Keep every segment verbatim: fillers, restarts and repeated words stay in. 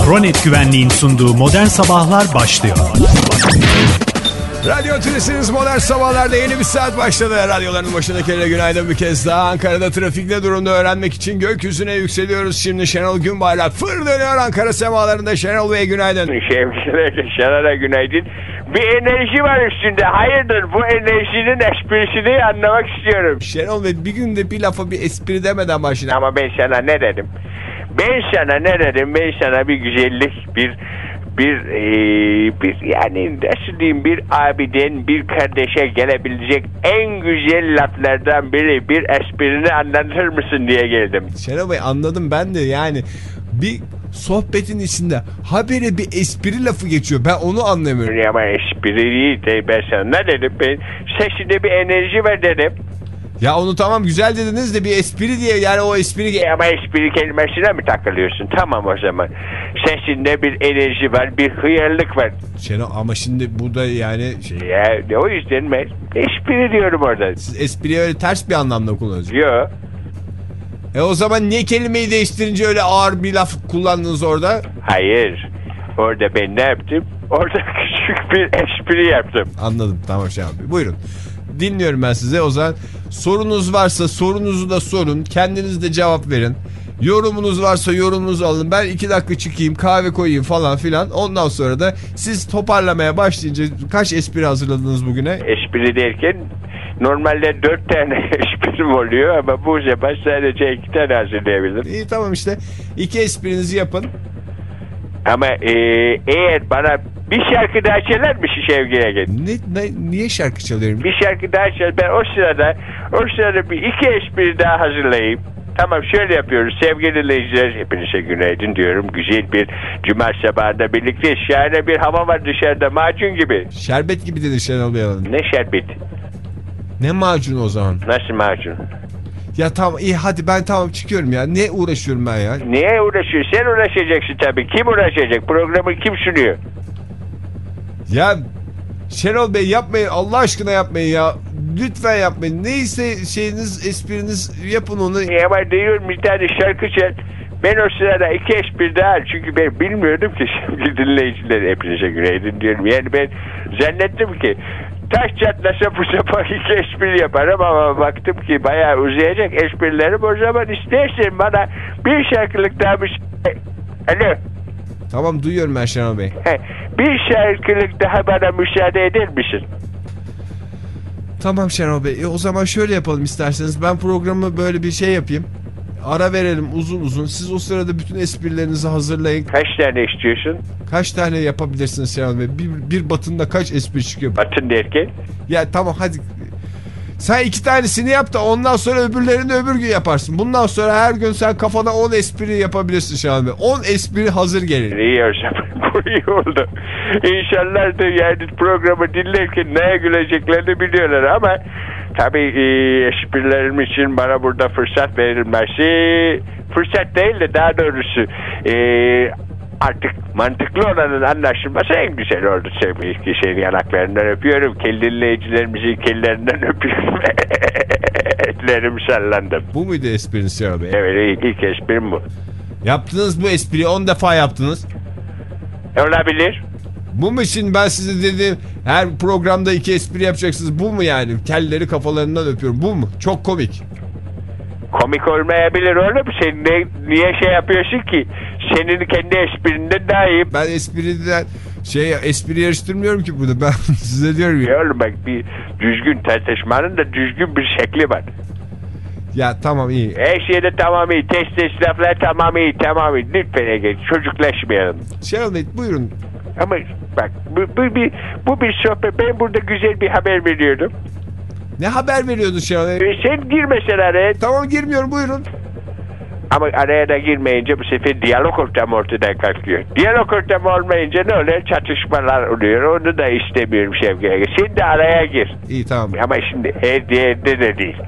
Kronet Güvenliğin sunduğu Modern Sabahlar başlıyor. Radyo Tülesi'niz Modern Sabahlar'da yeni bir saat başladı. Radyoların başındakilere günaydın bir kez daha. Ankara'da trafik ne durumda öğrenmek için gökyüzüne yükseliyoruz. Şimdi Şenol Günbayrak fır dönüyor Ankara semalarında. Şenol Bey günaydın. Şenol'a günaydın. Bir enerji var üstünde. Hayırdır, bu enerjinin esprisini anlamak istiyorum. Şenol Bey bir günde bir lafa bir espri demeden başlayın. Ama ben sana ne dedim? Ben sana ne dedim? Ben sana bir güzellik, bir... Bir, e, bir yani nasıl diyeyim, bir abiden bir kardeşe gelebilecek en güzel laflardan biri, bir esprini anlatır mısın diye geldim. Şenol Bey anladım ben de, yani bir sohbetin içinde habire bir espri lafı geçiyor, ben onu anlamıyorum. Ama espri değil de ben sana ne dedim, ben sesinde bir enerji var dedim. Ya onu tamam güzel dediniz de bir espri diye, yani o espri... E ama espri kelimesine mi takılıyorsun? Tamam o zaman. Sesinde bir enerji var, bir hıyarlık var. Şenol ama şimdi bu da yani... Şey... Ya o yüzden ben espri diyorum orada. Siz espriyi öyle ters bir anlamda kullanıyorsunuz. Yok. E o zaman niye kelimeyi değiştirince öyle ağır bir laf kullandınız orada? Hayır. Orada ben ne yaptım? Orada küçük bir espri yaptım. Anladım, tamam Şenol Bey. Buyurun. Dinliyorum ben size. O zaman sorunuz varsa sorunuzu da sorun. Kendiniz de cevap verin. Yorumunuz varsa yorumunuzu alın. Ben iki dakika çıkayım, kahve koyayım falan filan. Ondan sonra da siz toparlamaya başlayınca kaç espri hazırladınız bugüne? Espri derken normalde dört tane esprim oluyor ama bu sefer sadece iki tane hazırlayabilirim. İyi tamam işte. İki esprinizi yapın. Ama e, eğer bana bir şarkı daha çalar mı Şevki Egen? Ne, ne, niye şarkı çalıyorum? Bir şarkı daha çal. Ben o sırada o sırada bir iki espri daha hazırlayayım. Tamam, şöyle yapıyoruz. Sevgili dinleyiciler, hepinize günaydın diyorum. Güzel bir cuma sabahında birlikte, şahane bir hava var dışarıda, macun gibi. Şerbet gibi dedi Şenol Bey Hanım. Ne şerbet? Ne macun o zaman? Nasıl macun? Ya tamam iyi, hadi ben tamam çıkıyorum ya. Ne uğraşıyorum ben ya? Niye uğraşıyorsun? Sen uğraşacaksın tabii. Kim uğraşacak? Programı kim sunuyor? Ya Şenol Bey yapmayın, Allah aşkına yapmayın ya. Lütfen yapmayın. Neyse şeyiniz, espriniz, yapın onu. Ya ama diyorum, bir tane şarkı çal. Ben o sırada iki espri daha, çünkü ben bilmiyordum ki şimdi dinleyiciler hepinize günaydın diyorum. Yani ben zannettim ki taş çatlasa bu sefer iki espri yaparım ama baktım ki bayağı uzayacak esprilerim. O zaman istersen bana bir şarkılık daha bir şey... Alo. Tamam duyuyorum ben Şenol Bey. Bir şarkılık daha bana müsaade eder misin? Tamam Şenol Bey. E, o zaman şöyle yapalım isterseniz. Ben programı böyle bir şey yapayım. Ara verelim uzun uzun. Siz o sırada bütün esprilerinizi hazırlayın. Kaç tane istiyorsun? Kaç tane yapabilirsiniz Şenol Bey? Bir, bir batında kaç espri çıkıyor? Batın derken? Ya tamam hadi. Sen iki tanesini yap da ondan sonra öbürlerini öbür gün yaparsın. Bundan sonra her gün sen kafana on espri yapabilirsin Şenol Bey. on espri hazır gelir. İyi hocam. Bu iyi oldu. İnşallah da yani programı dinlerken neye güleceklerini biliyorlar ama tabii e, esprilerim için bana burada fırsat verilmesi, fırsat değil de daha doğrusu e, artık mantıklı olanın anlaşılması en güzel oldu. Sevgili kişinin yanaklarından öpüyorum. Kelli dinleyicilerimizin kellerinden öpüyorum. Etlerim sallandım. Bu muydu espriniz Şenol Bey? Evet, ilk, ilk esprim bu. Yaptınız bu espriyi, on defa yaptınız. Olabilir. Bu mu şimdi ben size dedim her programda iki espri yapacaksınız, bu mu yani? Kelleri kafalarından öpüyorum, bu mu? Çok komik. Komik olmayabilir oğlum. Sen ne, niye şey yapıyorsun ki? Senin kendi esprinden daha iyi. Ben espriden şey espri yarıştırmıyorum ki burada. Ben size diyorum ya. Ya oğlum bak, bir düzgün tartışmanın da düzgün bir şekli var. Ya tamam iyi. Her şeyde tamam iyi. Test test laflar tamam iyi. Tamam iyi. Lütfen Ege, çocuklaşmayalım. Şenol Bey buyurun. Ama bak bu, bu, bir, bu bir sohbet. Ben burada güzel bir haber veriyordum. Ne haber veriyordun Şenol Bey? E sen gir mesela araya. Tamam girmiyorum, buyurun. Ama araya da girmeyince bu sefer diyalog ortamı ortadan kalkıyor. Diyalog ortamı olmayınca ne oluyor? Çatışmalar oluyor. Onu da istemiyorum Şevki. Sen de araya gir. İyi tamam. Ama şimdi her yerde de değil.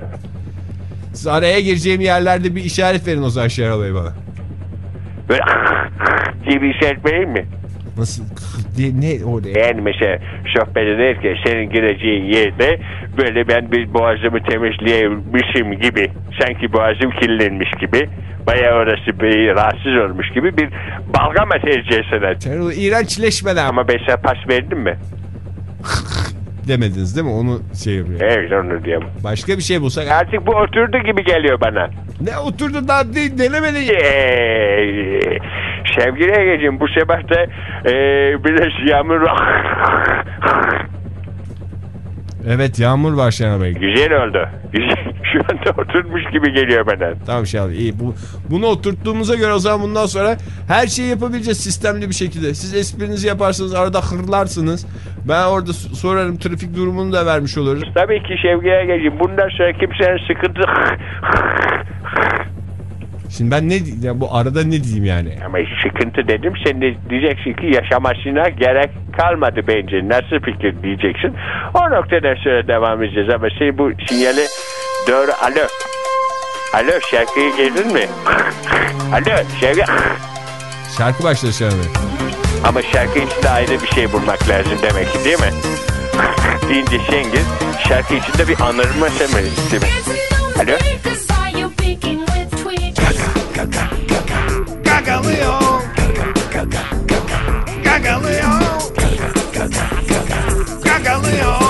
Siz araya gireceğim yerlerde bir işaret verin o zaman Şenol Bey bana. Böyle diye bir işaret vereyim mi? Nasıl? Ne orada? Yani mesela sohbet ederken senin gireceğin yerde böyle ben bir boğazımı temizleyemişim gibi, sanki boğazım kirlenmiş gibi bayağı orası bir rahatsız olmuş gibi bir balgam tercihesine. Sen o iğrençleşmeden. Ama ben sana pas verdim mi? Demediniz değil mi? Onu şey yapıyor. Evet, onu diyeyim. Başka bir şey bulsak. Artık bu oturdu gibi geliyor bana. Ne oturdu daha değil, denemedin. Eee, sevgili Ege'ciğim, bu sabah da e, biraz yağmur var. Evet, yağmur var Şenol Bey. Güzel oldu. Güzel. Şu anda oturmuş gibi geliyor bana. Tamam Şenol Bey, iyi. Bu, bunu oturttuğumuza göre o zaman bundan sonra her şeyi yapabileceğiz sistemli bir şekilde. Siz esprinizi yaparsınız, arada hırlarsınız. Ben orada sorarım, trafik durumunu da vermiş oluruz. Tabii ki sevgili Ege'ciğim, bundan sonra kimsenin sıkıntı... Şimdi ben ne ya bu arada ne diyeyim yani? Ama sıkıntı dedim, sen de diyeceksin ki yaşamasına gerek kalmadı bence. Nasıl fikir diyeceksin. O noktadan sonra devam edeceğiz ama sen bu sinyali doğru... Alo. Alo, şarkıyı girdin mi? Alo, şarkı... Şarkı başladı Şenol Bey. Ama şarkı içinde ayrı bir şey bulmak lazım demek ki, değil mi? Deyince sen gir, şarkı içinde bir anırma mı, değil mi? Alo? Gagalıyor. Gagalıyor. Gagalıyor.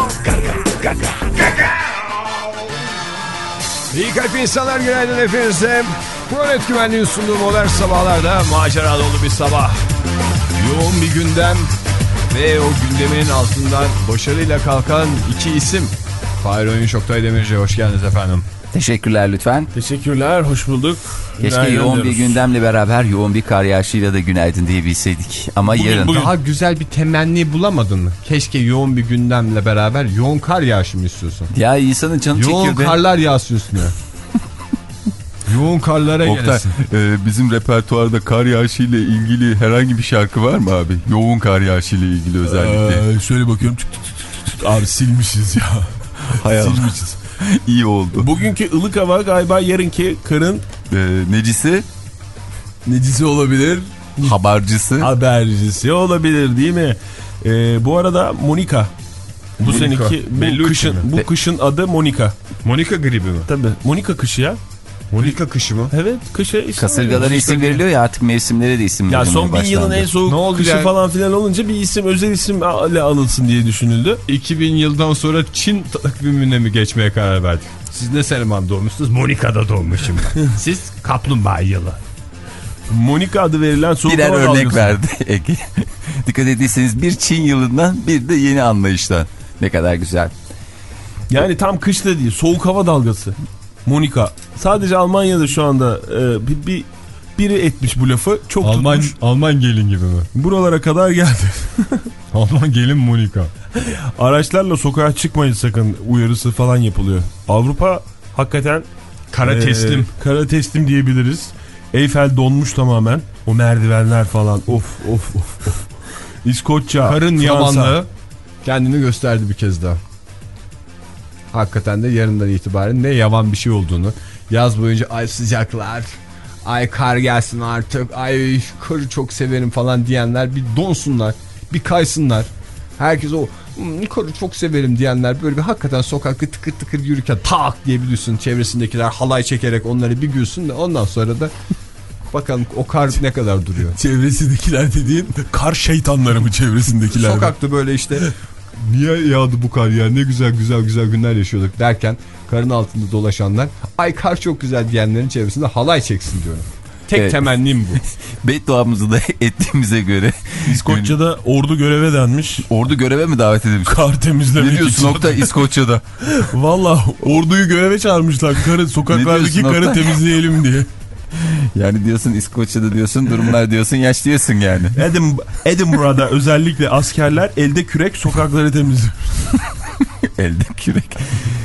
İyi kalp insanlar, günaydın hepinize. Prolet Güvenliği'nin sunduğu modern sabahlarda macera dolu bir sabah. Yoğun bir gündem ve o gündemin altından başarıyla kalkan iki isim. Fahir Öğünç, Oktay Demirci, hoş geldiniz efendim. Teşekkürler lütfen. Teşekkürler, hoş bulduk. Keşke günaydın yoğun diyoruz. bir gündemle beraber yoğun bir kar yağışıyla da günaydın diyebilseydik. Ama Bugün, yarın. bugün daha güzel bir temenni bulamadın mı? Keşke yoğun bir gündemle beraber yoğun kar yağışı mı istiyorsun? Ya insanın canı yoğun çekiyor be. karlar yağsın üstüne. Yoğun karlara Oktay, gelesin. e, bizim repertuarda kar yağışı ile ilgili herhangi bir şarkı var mı abi? Yoğun kar yağışı ile ilgili özellikle. Ee, şöyle bakıyorum. Tık tık tık tık. Abi silmişiz ya. Hay Allah. Silmişiz. İyi oldu. Bugünkü ılık hava galiba yarınki karın E, necisi? necisi olabilir. Habercisi. Habercisi olabilir değil mi? Ee, bu arada Monika. Bu Monika. seneki bu Bellucci kışın, mi? bu Be- kışın adı Monika. Monika gribi mi? Tabii. Monika kışı ya. Monika kışı mı? Evet, kışa isim Kasırgalara veriyor. isim veriliyor ya, artık mevsimlere de isim Ya verilmeye son bin başlandı. yılın en soğuk Ne oldu kışı yani? falan filan olunca bir isim, özel isimle alınsın diye düşünüldü. iki bin yıldan sonra Çin takvimine mi geçmeye karar verdik? Siz ne zaman doğmuşsunuz? Monika'da doğmuşum ben. Siz kaplumbağa yılı. Monika adı verilen soğuk Birer hava örnek dalgası. verdi Ege. Dikkat ettiyseniz bir Çin yılından bir de yeni anlayıştan. Ne kadar güzel. Yani tam kış da değil, soğuk hava dalgası. Monika. Sadece Almanya'da şu anda e, bir, bir biri etmiş bu lafı. Çok Alman tutmuş. Alman gelin gibi mi? Buralara kadar geldi. Alman gelin Monika. Araçlarla sokağa çıkmayın sakın uyarısı falan yapılıyor. Avrupa hakikaten Kara e, teslim. Kara teslim diyebiliriz. Eyfel donmuş tamamen. O merdivenler falan. Of of of. of. İskoçya, Karın Fransa. yamanlığı kendini gösterdi bir kez daha. Hakikaten de yarından itibaren ne yavan bir şey olduğunu, yaz boyunca ay sıcaklar, ay kar gelsin artık, ay karı çok severim falan diyenler bir donsunlar, bir kaysınlar. Herkes o karı çok severim diyenler böyle bir hakikaten sokakta tıkır tıkır yürürken tak diye biliyorsun, çevresindekiler halay çekerek onları bir gülsün de ondan sonra da bakalım o kar ne kadar duruyor. Çevresindekiler dediğin kar şeytanları mı çevresindekiler? Sokakta böyle işte niye yağdı bu kar ya, ne güzel güzel güzel günler yaşıyorduk derken karın altında dolaşanlar ay kar çok güzel diyenlerin çevresinde halay çeksin diyorum. Tek Evet. temennim bu. Bedduamızı da ettiğimize göre. İskoçya'da ordu göreve denmiş. Ordu göreve mi davet edilmiş? Kar temizlemek Ne diyorsun için. nokta İskoçya'da? Valla orduyu göreve çağırmışlar. Karı, sokaklardaki diyorsun karı nokta? temizleyelim diye. Yani diyorsun İskoçya'da diyorsun, durumlar diyorsun, yaş diyorsun yani. Edim, Edinburgh'da özellikle askerler elde kürek sokakları temizliyor. Elde kürek.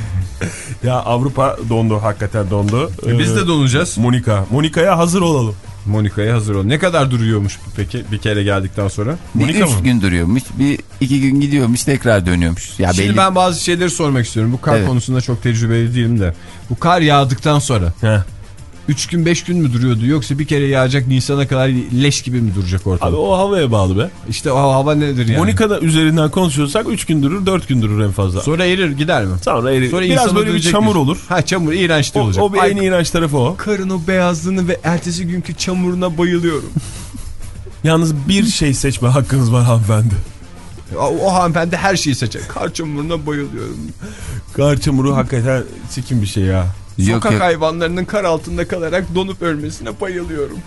Ya Avrupa dondu, hakikaten dondu. E biz de donacağız. Monika. Monika'ya hazır olalım. Monika'ya hazır ol. Ne kadar duruyormuş bu peki bir kere geldikten sonra? Bir Monika üç mı? gün duruyormuş, bir iki gün gidiyormuş, tekrar dönüyormuş. Ya Şimdi belli. ben bazı şeyleri sormak istiyorum. Bu kar Evet. konusunda çok tecrübeli değilim de. Bu kar yağdıktan sonra Heh. üç gün beş gün mü duruyordu yoksa bir kere yağacak Nisan'a kadar leş gibi mi duracak ortada? Abi o havaya bağlı be. İşte o hava nedir yani? Monika'da üzerinden konuşuyorsak üç gün durur dört gün durur en fazla. Sonra erir gider mi? Sonra erir. Sonra biraz böyle bir çamur bir... olur. Ha çamur iğrenç de o, olacak. O bir Ay, en iğrenç tarafı o. Karın o beyazlığını ve ertesi günkü çamuruna bayılıyorum. Yalnız bir şey seçme hakkınız var hanımefendi. O, o hanımefendi her şeyi seçer. Kar çamuruna bayılıyorum. Kar çamuru hakikaten çirkin bir şey ya. Sokak Yok, yok. hayvanlarının kar altında kalarak donup ölmesine bayılıyorum.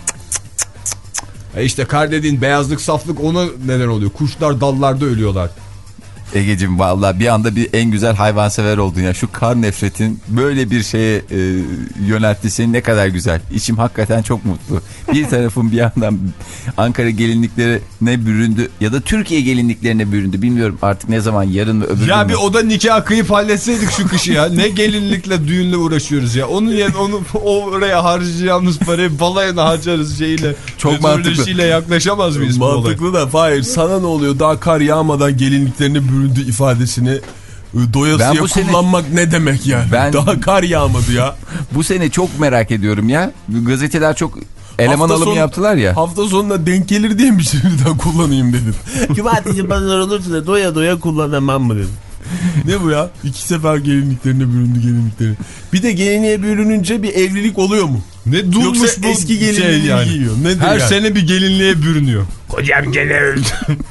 E işte kar dediğin beyazlık saflık ona neden oluyor? Kuşlar dallarda ölüyorlar. Egeciğim vallahi bir anda bir en güzel hayvansever oldun ya. Şu kar nefretin böyle bir şeye e, yöneltti seni, ne kadar güzel. İçim hakikaten çok mutlu. Bir tarafım bir yandan Ankara gelinliklerine büründü ya da Türkiye gelinliklerine büründü. Bilmiyorum artık ne zaman, yarın ve öbür gün. Ya mü? bir oda nikah kıyıp halletseydik şu kışı ya. Ne gelinlikle düğünle uğraşıyoruz ya. Onun yerine onu oraya harcayacağımız parayı balayına harcarız şeyle. Çok mantıklı. Yaklaşamaz mıyız bu olaya? Mantıklı da Fahir, sana ne oluyor? Daha kar yağmadan gelinliklerine büründü ifadesini doyasıya kullanmak sene... ne demek yani? Ben... Daha kar yağmadı ya. Bu sene çok merak ediyorum ya. Gazeteler çok eleman hafta alımı son, yaptılar ya. Hafta sonuna denk gelir diye mi şimdiden kullanayım dedim. Cumartesi pazar olursa da doya doya kullanamam mı dedim. Ne bu ya? İki sefer gelinliklerine büründü gelinliklerine. Bir de gelinliğe bürününce bir evlilik oluyor mu? Ne durmuş yoksa bu eski gelinliği şey yani. giyiyor. Nedir her yani? sene bir gelinliğe bürünüyor. Kocam gene öldü.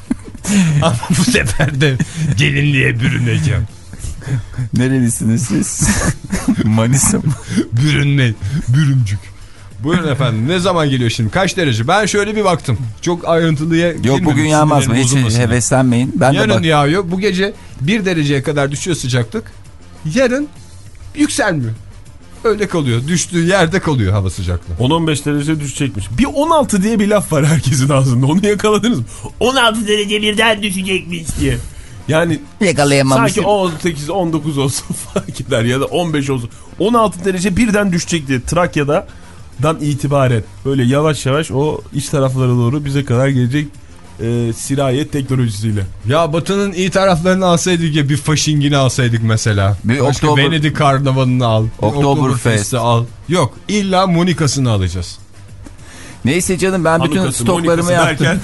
Ama bu sefer de gelinliğe bürüneceğim. Nerelisiniz siz? Manisa mı? Bürünme, bürümcük. Buyurun efendim, ne zaman geliyor şimdi? Kaç derece? Ben şöyle bir baktım. Çok ayrıntılıya Yok bugün yağmaz mı? Hiç heveslenmeyin. Ben Yarın de bak... yağıyor. Bu gece bir dereceye kadar düşüyor sıcaklık. Yarın yükselmiyor. Öyle kalıyor. Düştüğü yerde kalıyor hava sıcaklığı. on on beş derece düşecekmiş. Bir on altı diye bir laf var herkesin ağzında. Onu yakaladınız mı? on altı derece birden düşecekmiş diye. Yani sanki on sekiz on dokuz olsun fark eder ya da on beş olsun. on altı derece birden düşecek diye Trakya'dan itibaren böyle yavaş yavaş o iç taraflara doğru bize kadar gelecek e, sirayet teknolojisiyle. Ya Batı'nın iyi taraflarını alsaydık ya, bir Fasching'ini alsaydık mesela. Bir Başka Oktober... Venedik Karnavalı'nı al. Oktoberfest'i al. Yok, illa Monika'sını alacağız. Neyse canım, ben bütün Anukası, stoklarımı yaptım. Derken...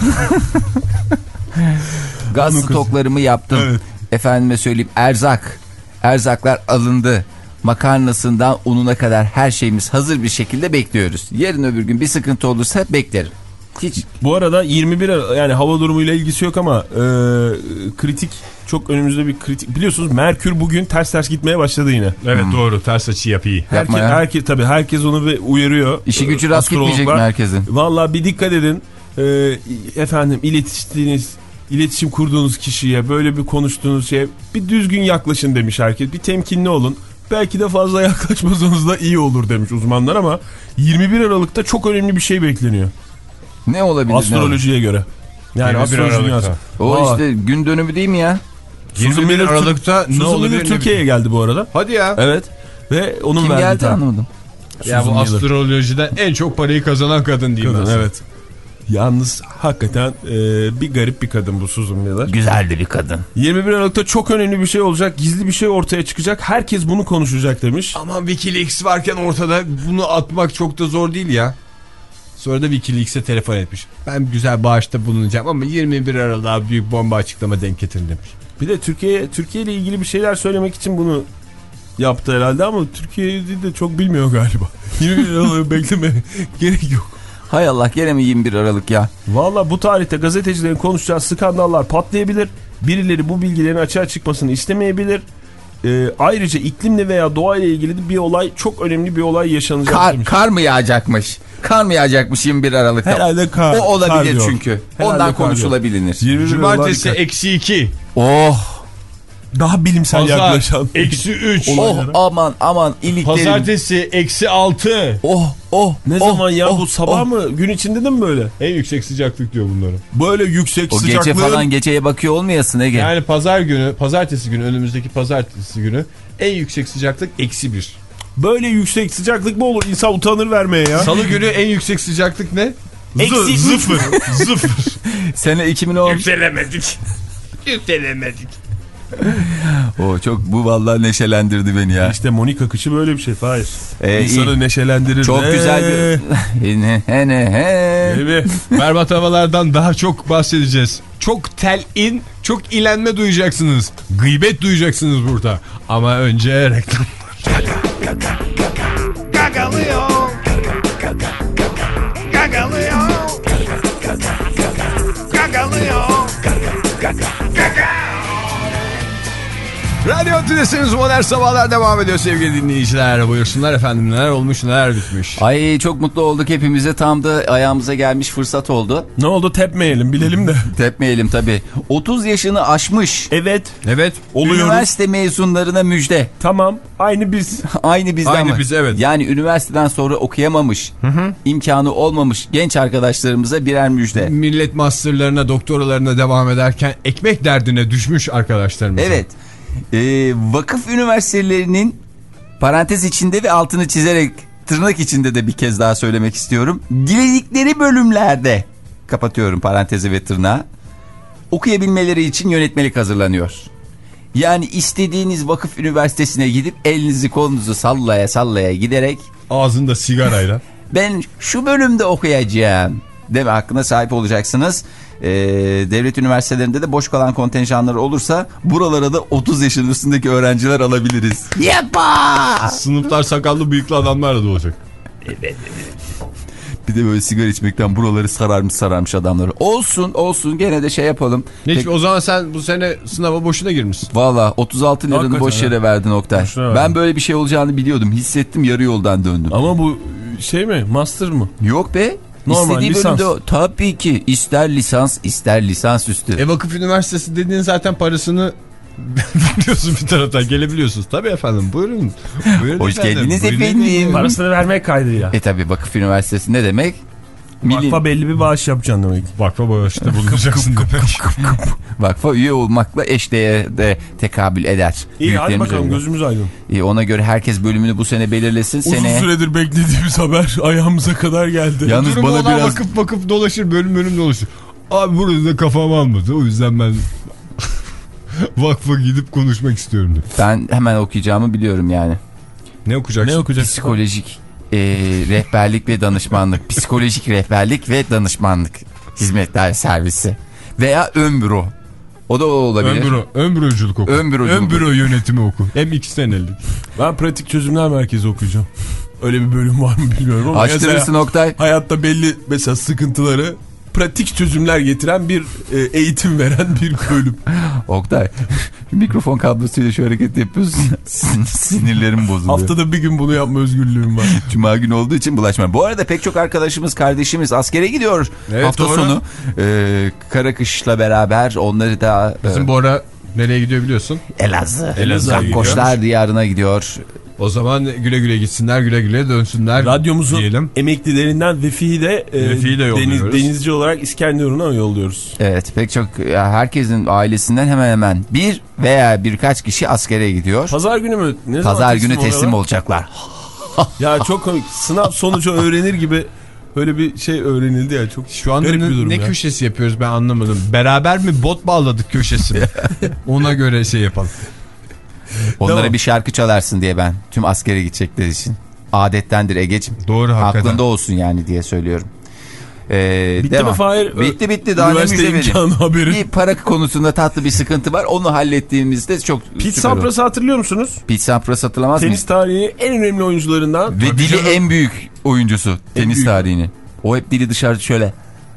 Gaz Anukası. stoklarımı yaptım. Evet. Efendime söyleyeyim, erzak. Erzaklar alındı. Makarnasından ununa kadar her şeyimiz hazır bir şekilde bekliyoruz. Yarın öbür gün bir sıkıntı olursa beklerim. Hiç. Bu arada yirmi bir, yani hava durumuyla ilgisi yok ama e, kritik, çok önümüzde bir kritik. Biliyorsunuz Merkür bugün ters ters gitmeye başladı yine. Evet hmm. doğru, ters açı yapıyı. Herkes, herkes, tabii herkes onu bir uyarıyor. İşi gücü rast gitmeyecek mi herkesin? Valla bir dikkat edin. E, efendim iletiştiğiniz, iletişim kurduğunuz kişiye, böyle bir konuştuğunuz şeye bir düzgün yaklaşın demiş herkes. Bir temkinli olun. Belki de fazla yaklaşmasanız da iyi olur demiş uzmanlar ama yirmi bir Aralık'ta çok önemli bir şey bekleniyor. Ne olabilir? Astrolojiye göre. Yani astroloji dünyası. O Aa. işte gün dönümü değil mi ya? yirmi bir Aralık'ta ne olabilir? Türkiye'ye geldi bu arada. Hadi ya. Evet. Ve onun kim geldi tam. Anlamadım. Ya bu astrolojiden en çok parayı kazanan kadın değil mi? Evet. Yalnız hakikaten e, bir garip bir kadın bu Susan Miller. Güzeldi bir kadın. yirmi bir Aralık'ta çok önemli bir şey olacak. Gizli bir şey ortaya çıkacak. Herkes bunu konuşacak demiş. Aman Wikileaks varken ortada bunu atmak çok da zor değil ya. Sonra da Wikileaks'e telefon etmiş. Ben güzel bağışta bulunacağım ama yirmi bir Aralık'a büyük bomba açıklama denk getirin demiş. Bir de Türkiye Türkiye ile ilgili bir şeyler söylemek için bunu yaptı herhalde ama Türkiye'yi de çok bilmiyor galiba. yirmi bir Aralık'ı bekleme gerek yok. Hay Allah, gene mi yirmi bir Aralık ya? Valla bu tarihte gazetecilerin konuşacağı skandallar patlayabilir. Birileri bu bilgilerin açığa çıkmasını istemeyebilir. Ee, ayrıca iklimle veya doğayla ilgili de bir olay, çok önemli bir olay yaşanacak. Kar, kar mı yağacakmış? Kar mı yağacakmış yirmi bir Aralık'ta? Herhalde kar. O olabilir kar çünkü. Herhalde ondan konuşulabilir. Cumartesi eksi iki. Oh. Daha bilimsel Pazar, yaklaşan. Eksi üç. Oh aman aman iliklerim. Pazartesi eksi altı. Oh oh. Ne oh, zaman ya oh, bu sabah oh. mı? Gün içinde de mi böyle? En yüksek sıcaklık diyor bunları. Böyle yüksek o sıcaklık. O gece falan geceye bakıyor olmayasın Ege. Yani pazar günü, pazartesi günü, önümüzdeki pazartesi günü en yüksek sıcaklık eksi bir. Böyle yüksek sıcaklık mı olur? İnsan utanır vermeye ya. Salı günü en yüksek sıcaklık ne? Eksi sıfır. Sıfır. Sene iki bin on. Yükselemedik. Yükselemedik. O çok, bu vallahi neşelendirdi beni ya. İşte Monika kışı böyle bir şey Fahir. Ee, İnsanı iyi. neşelendirir. Çok ee. güzel bir... he he he. Berbat havalardan daha çok bahsedeceğiz. Çok telin, çok ilenme duyacaksınız. Gıybet duyacaksınız burada. Ama önce reklam. Gagalıyor. Gagalıyor. Gagalıyor. Radyo Tülesi'niz Modern Sabahlar devam ediyor sevgili dinleyiciler. Buyursunlar efendim, neler olmuş neler bitmiş. Ay çok mutlu olduk hepimize, tam da ayağımıza gelmiş fırsat oldu. Ne oldu, tepmeyelim bilelim de. Tepmeyelim tabii. otuz yaşını aşmış. Evet. Evet. Oluyoruz. Üniversite mezunlarına müjde. Tamam, aynı biz. Aynı bizden Aynı mi? biz, evet. Yani üniversiteden sonra okuyamamış, hı hı. imkanı olmamış genç arkadaşlarımıza birer müjde. Millet masterlarına, doktoralarına devam ederken ekmek derdine düşmüş arkadaşlarımız. Evet. Ee, vakıf üniversitelerinin parantez içinde ve altını çizerek tırnak içinde de bir kez daha söylemek istiyorum. Diledikleri bölümlerde, kapatıyorum parantezi ve tırnağı, okuyabilmeleri için yönetmelik hazırlanıyor. Yani istediğiniz vakıf üniversitesine gidip elinizi kolunuzu sallaya sallaya giderek ağzında sigarayla ben şu bölümde okuyacağım deme hakkına sahip olacaksınız. Ee, devlet üniversitelerinde de boş kalan kontenjanları olursa buralara da otuz yaşın üstündeki öğrenciler alabiliriz. Yepa! Sınıflar sakallı bıyıklı adamlarla da olacak. Evet. Bir de böyle sigara içmekten buraları sararmış sararmış adamları. Olsun olsun, gene de şey yapalım. Ne Peki, o zaman sen bu sene sınava boşuna girmişsin. valla otuz altı liranı Hakikaten boş yere ya. verdin Oktay. Boşuna Ben verdim. böyle bir şey olacağını biliyordum. Hissettim, yarı yoldan döndüm. Ama bu şey mi? Master mı? Yok be. Normal, İstediği lisans. bölümde tabii ki, ister lisans ister lisans üstü. E vakıf üniversitesi dediğin zaten parasını biliyorsun bir taraftan, gelebiliyorsunuz. Tabii efendim, buyurun. Buyurun Hoş efendim, geldiniz buyurun efendim. Parasını vermek kaydıyla. E tabii vakıf üniversitesi ne demek? Vakfa belli bir bağış yapacaksın demek. Vakfa bağışta bulunacaksın demek. Vakfa üye olmakla eşdeğer de tekabül eder. İyi hadi bakalım, öyle. gözümüz aydın. İyi, ona göre herkes bölümünü bu sene belirlesin. Uzun Seneye... süredir beklediğimiz haber ayağımıza kadar geldi. Yalnız Durumu bana olan biraz... vakıf vakıf dolaşır, bölüm bölüm dolaşır. Abi burada da kafam almadı, o yüzden ben vakfa gidip konuşmak istiyorum diyor. Ben hemen okuyacağımı biliyorum yani. Ne okuyacaksın? Ne okuyacaksın? Psikolojik e, rehberlik ve danışmanlık. Psikolojik rehberlik ve danışmanlık hizmetler servisi. Veya ön büro. O da o olabilir. Ön büro, ön büroculuk oku. Ön büroculuk. Ön büro yönetimi oku. Hem iki senelik. Ben pratik çözümler merkezi okuyacağım. Öyle bir bölüm var mı bilmiyorum ama. Açtırırsın Oktay. Hayatta belli mesela sıkıntıları pratik çözümler getiren bir e, eğitim veren bir bölüm. Oktay, mikrofon kablosuyla şu hareket yapıyorsun. Sinirlerim bozuluyor. Haftada bir gün bunu yapma özgürlüğüm var. Cuma günü olduğu için bulaşma. Bu arada pek çok arkadaşımız, kardeşimiz askere gidiyor. Evet, hafta doğru. sonu. Ee, Karakış'la beraber onları da... Bizim e, Bora nereye gidiyor biliyorsun? Elazığ. Elazığ'a Koçlar diyarına gidiyor. O zaman güle güle gitsinler, güle güle dönsünler. Radyomuzun diyelim. emeklilerinden Vefi'yi de, e, Vefi'yi de deniz, yolluyoruz. denizci olarak İskenderun'a yolluyoruz. Evet, pek çok, ya herkesin ailesinden hemen hemen bir veya birkaç kişi askere gidiyor. Pazar günü mü? Ne zaman Pazar günü teslim oluyorlar? olacaklar. Ya çok komik. Sınav sonucu öğrenir gibi böyle bir şey öğrenildi ya. Çok Şu anda garip bir ne, durum ne ya. köşesi yapıyoruz ben anlamadım. Beraber mi bot bağladık köşesi mi? Ona göre şey yapalım. Onlara Tamam. bir şarkı çalarsın diye ben, tüm askere gidecekler için. Adettendir Egeciğim. Doğru, hakikaten. Aklında olsun yani diye söylüyorum. Ee, Bitti devam. mi Fahir? Bitti bitti, daha ne Üniversite müjde vereyim. imkanı haberi. Bir para konusunda tatlı bir sıkıntı var. Onu hallettiğimizde çok Pete süper olur. Sampras'ı hatırlıyor musunuz? Pete Sampras hatırlamaz mıyız? Tenis tarihinin en önemli oyuncularından. Ve dili canım. en büyük oyuncusu tenis büyük. tarihinin. O hep dili dışarı şöyle.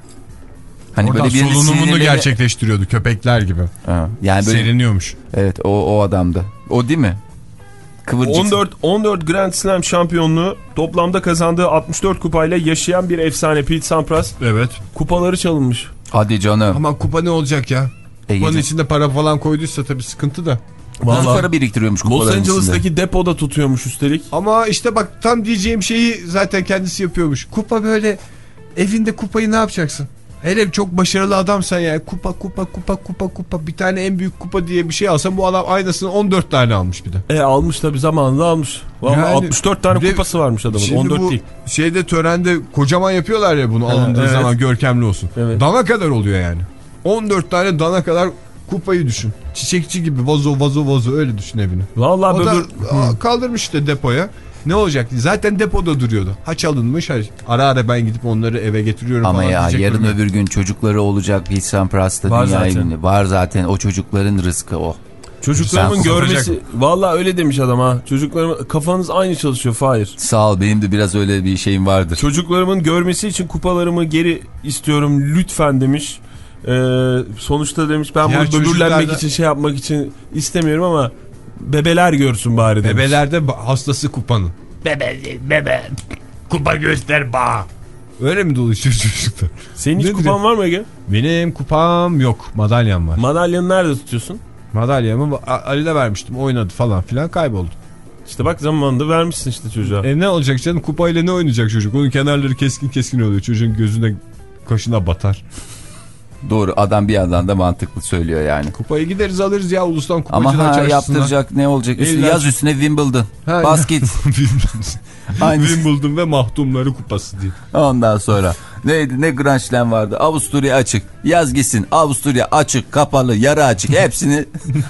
Hani Oradan böyle bir solunumunu sinirleri- gerçekleştiriyordu köpekler gibi. Ha, yani böyle, Seriniyormuş. evet o o adamdı. O değil mi? Kıvırcık. on dört on dört Grand Slam şampiyonluğu, toplamda kazandığı altmış dört kupayla yaşayan bir efsane Pete Sampras. Evet. Kupaları çalınmış. Hadi canım. Ama kupa ne olacak ya? Egeciğim. Kupanın içinde para falan koyduysa tabii sıkıntı da. Vallahi. Vallahi Para biriktiriyormuş Los kupaların Angeles'taki içinde. depoda tutuyormuş üstelik. Ama işte bak tam diyeceğim şeyi zaten kendisi yapıyormuş. Kupa böyle, evinde kupayı ne yapacaksın? Hele çok başarılı adamsan yani kupa kupa kupa kupa kupa bir tane en büyük kupa diye bir şey alsan bu adam aynısını on dört tane almış bir de. E almış tabii, zamanında almış. Vallahi Yani, altmış dört tane de, kupası varmış adamın. Şimdi on dört bu değil. şeyde törende kocaman yapıyorlar ya bunu, Ha, alındığı evet. zaman görkemli olsun. Evet. Dana kadar oluyor yani. on dört tane dana kadar Kupayı düşün. Çiçekçi gibi vazo vazo vazo öyle düşün evini. Vallahi o da böbür... kaldırmış işte depoya. Ne olacak? Zaten depoda duruyordu. Haç alınmış. Ara ara ben gidip onları eve getiriyorum ama falan. ya yarın mi? öbür gün çocukları olacak. Pilsen Pras'ta var dünya zaten. evini. Var zaten o çocukların rızkı o. Çocuklarımın Sen görmesi... Vallahi öyle demiş adam ha. Çocuklarım kafanız aynı çalışıyor Fahir. Sağ ol, benim de biraz öyle bir şeyim vardır. Çocuklarımın görmesi için kupalarımı geri istiyorum lütfen demiş. Ee, sonuçta demiş ben Diğer bunu böbürlenmek çocuklarda... için şey yapmak için istemiyorum ama bebeler görsün bari demiş. Bebelerde hastası kupanın. Bebe, bebe. Kupa göster bana. Öyle mi dolaşıyor çocuklar? Senin hiç Nedir kupan ya? var mı Ege? Benim kupam yok. Madalyam var. Madalyanı nerede tutuyorsun? Madalyamı Ali'de vermiştim. Oynadı falan filan, kayboldu. İşte bak zamanında vermişsin işte çocuğa. E ne olacak canım? Kupayla ne oynayacak çocuk? Onun kenarları keskin keskin oluyor. Çocuğun gözüne, kaşına batar. Doğru, adam bir yandan da mantıklı söylüyor yani. Kupayı gideriz alırız ya ulustan kupacılar ama ha, çarşısına. yaptıracak ne olacak? Üstüne, İlla... yaz üstüne Wimbledon. Ha, Basket. Aynı. Wimbledon ve Mahtumları kupası diye. Ondan sonra neydi, ne Grand Slam vardı? Avusturya açık. Yaz gitsin. Avusturya açık, kapalı, yarı açık. Hepsini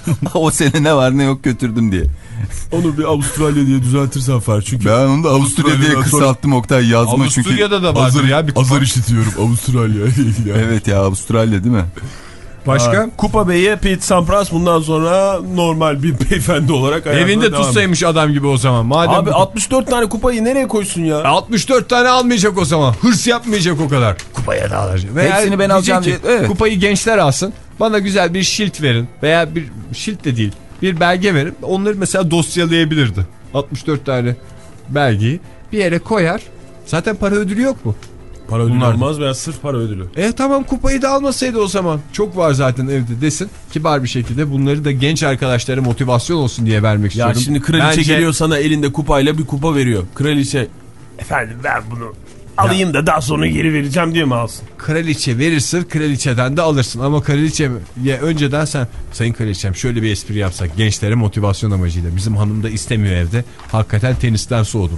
o sene ne var ne yok götürdüm diye. Onu bir Avustralya diye düzeltirsen Fer. Çünkü ben onu da Avusturya diye kısalttım Oktay, yazma çünkü. Avusturya'da da vardır ya bir kupa. Azar işitiyorum Avustralya. Evet ya, Avustralya değil mi? Başka? Ha, Kupa Bey'e Pete Sampras bundan sonra normal bir beyefendi olarak evinde tutsaymış adam gibi o zaman. Madem abi bu... altmış dört tane kupayı nereye koysun ya? altmış dört tane almayacak o zaman. Hırs yapmayacak o kadar. Kupaya da alacak. Veya hepsini ben alacağım ki, diye. Evet. Kupayı gençler alsın. Bana güzel bir şilt verin. Veya bir şilt de değil. Bir belge verin. Onları mesela dosyalayabilirdi. altmış dört tane belgeyi bir yere koyar. Zaten para ödülü yok mu? Para ödülü Bunlar... olmaz veya sırf para ödülü. E tamam, kupayı da almasaydı o zaman. Çok var zaten evde desin. Kibar bir şekilde bunları da genç arkadaşlara motivasyon olsun diye vermek Ya istiyorum. şimdi kraliçe Bence... geliyor sana elinde kupayla bir kupa veriyor. Kraliçe efendim ben bunu alayım ya da daha sonra geri vereceğim diye mi alsın? Kraliçe verirsin, kraliçeden de alırsın. Ama kraliçeye önceden sen, sayın kraliçem şöyle bir espri yapsak gençlere motivasyon amacıyla. Bizim hanım da istemiyor evde. Hakikaten tenisten soğudum.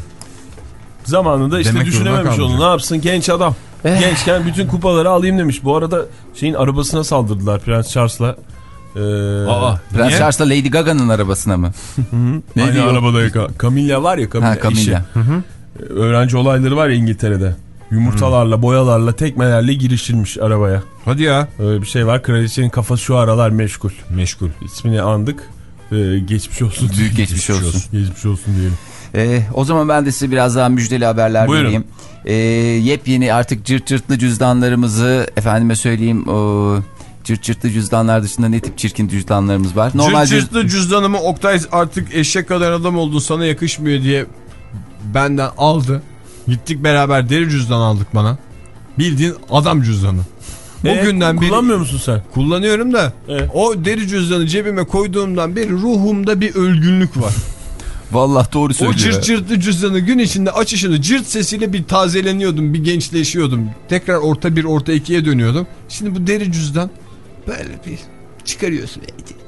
Zamanında işte Demek düşünememiş onu. Ne yapsın genç adam. Eh. Gençken bütün kupaları alayım demiş. Bu arada şeyin arabasına saldırdılar Prens Charles'la. Ee, Aa, Prens Charles'la Lady Gaga'nın arabasına mı? ne Aynı diyor? Arabada Camilla var ya, Camilla, ha, Camilla. Hı hı. Öğrenci olayları var ya İngiltere'de. Yumurtalarla, hmm. boyalarla, tekmelerle girişilmiş arabaya. Hadi ya. Öyle bir şey var. Kraliçenin kafası şu aralar meşgul. Meşgul. İsmini andık. Ee, geçmiş olsun. Büyük geçmiş olsun. Geçmiş olsun diyelim. Ee, o zaman ben de size biraz daha müjdeli haberler Buyurun. vereyim. Ee, yepyeni artık cırt cırtlı cüzdanlarımızı efendime söyleyeyim. O, cırt cırtlı cüzdanlar dışında ne tip çirkin cüzdanlarımız var? Normal cırt cırtlı cüzdanımı Oktay artık eşek kadar adam oldun, sana yakışmıyor diye benden aldı. Gittik beraber deri cüzdan aldık bana. Bildiğin adam cüzdanı. O ee, günden beri kullanmıyor musun sen? Kullanıyorum da evet. O deri cüzdanı cebime koyduğumdan beri ruhumda bir ölgünlük var. Vallahi doğru söylüyor. O cırt cırtlı cüzdanı gün içinde açışını cırt sesiyle bir tazeleniyordum, bir gençleşiyordum. Tekrar orta bir orta ikiye dönüyordum. Şimdi bu deri cüzdan böyle bir çıkarıyorsun.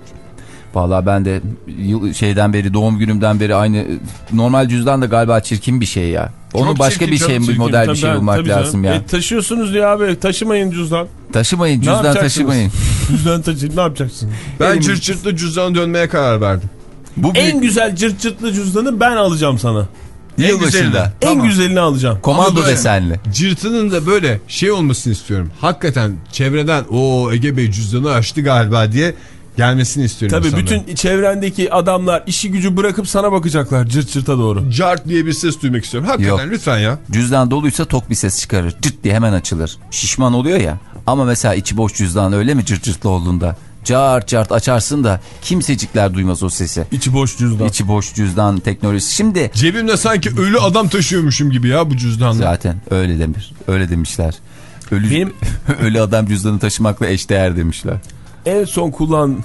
Vallahi ben de yıl şeyden beri, doğum günümden beri aynı, normal cüzdan da galiba çirkin bir şey ya. Onu çok başka bir şey, bir model bir şey ben, bulmak lazım canım. ya. E, taşıyorsunuz diye abi, taşımayın cüzdan. Taşımayın cüzdan, taşımayın. Cüzdan taşıyın, ne yapacaksın? Ben Benim... cırt cırtlı cüzdana dönmeye karar verdim. Bu en büyük... güzel cırt cırtlı cüzdanı ben alacağım sana. En güzelini. En tamam. güzelini alacağım. Komando desenli. Cırtının da böyle şey olmasını istiyorum. Hakikaten çevreden o Ege Bey cüzdanı açtı galiba diye gelmesini istiyorum. Tabii insanların. bütün çevrendeki adamlar işi gücü bırakıp sana bakacaklar cırt cırta doğru. Cart diye bir ses duymak istiyorum. Hakikaten Yok. Lütfen ya. Cüzdan doluysa tok bir ses çıkarır. Cırt diye hemen açılır. Şişman oluyor ya. Ama mesela içi boş cüzdan öyle mi cırt cırtlı olduğunda? Cart cart açarsın da kimsecikler duymaz o sesi. İçi boş cüzdan. İçi boş cüzdan teknolojisi. Şimdi cebimde sanki ölü adam taşıyormuşum gibi ya bu cüzdanla. Zaten öyle demir. Öyle demişler. Ölü, Benim... ölü adam cüzdanı taşımakla eşdeğer demişler. En son kullan...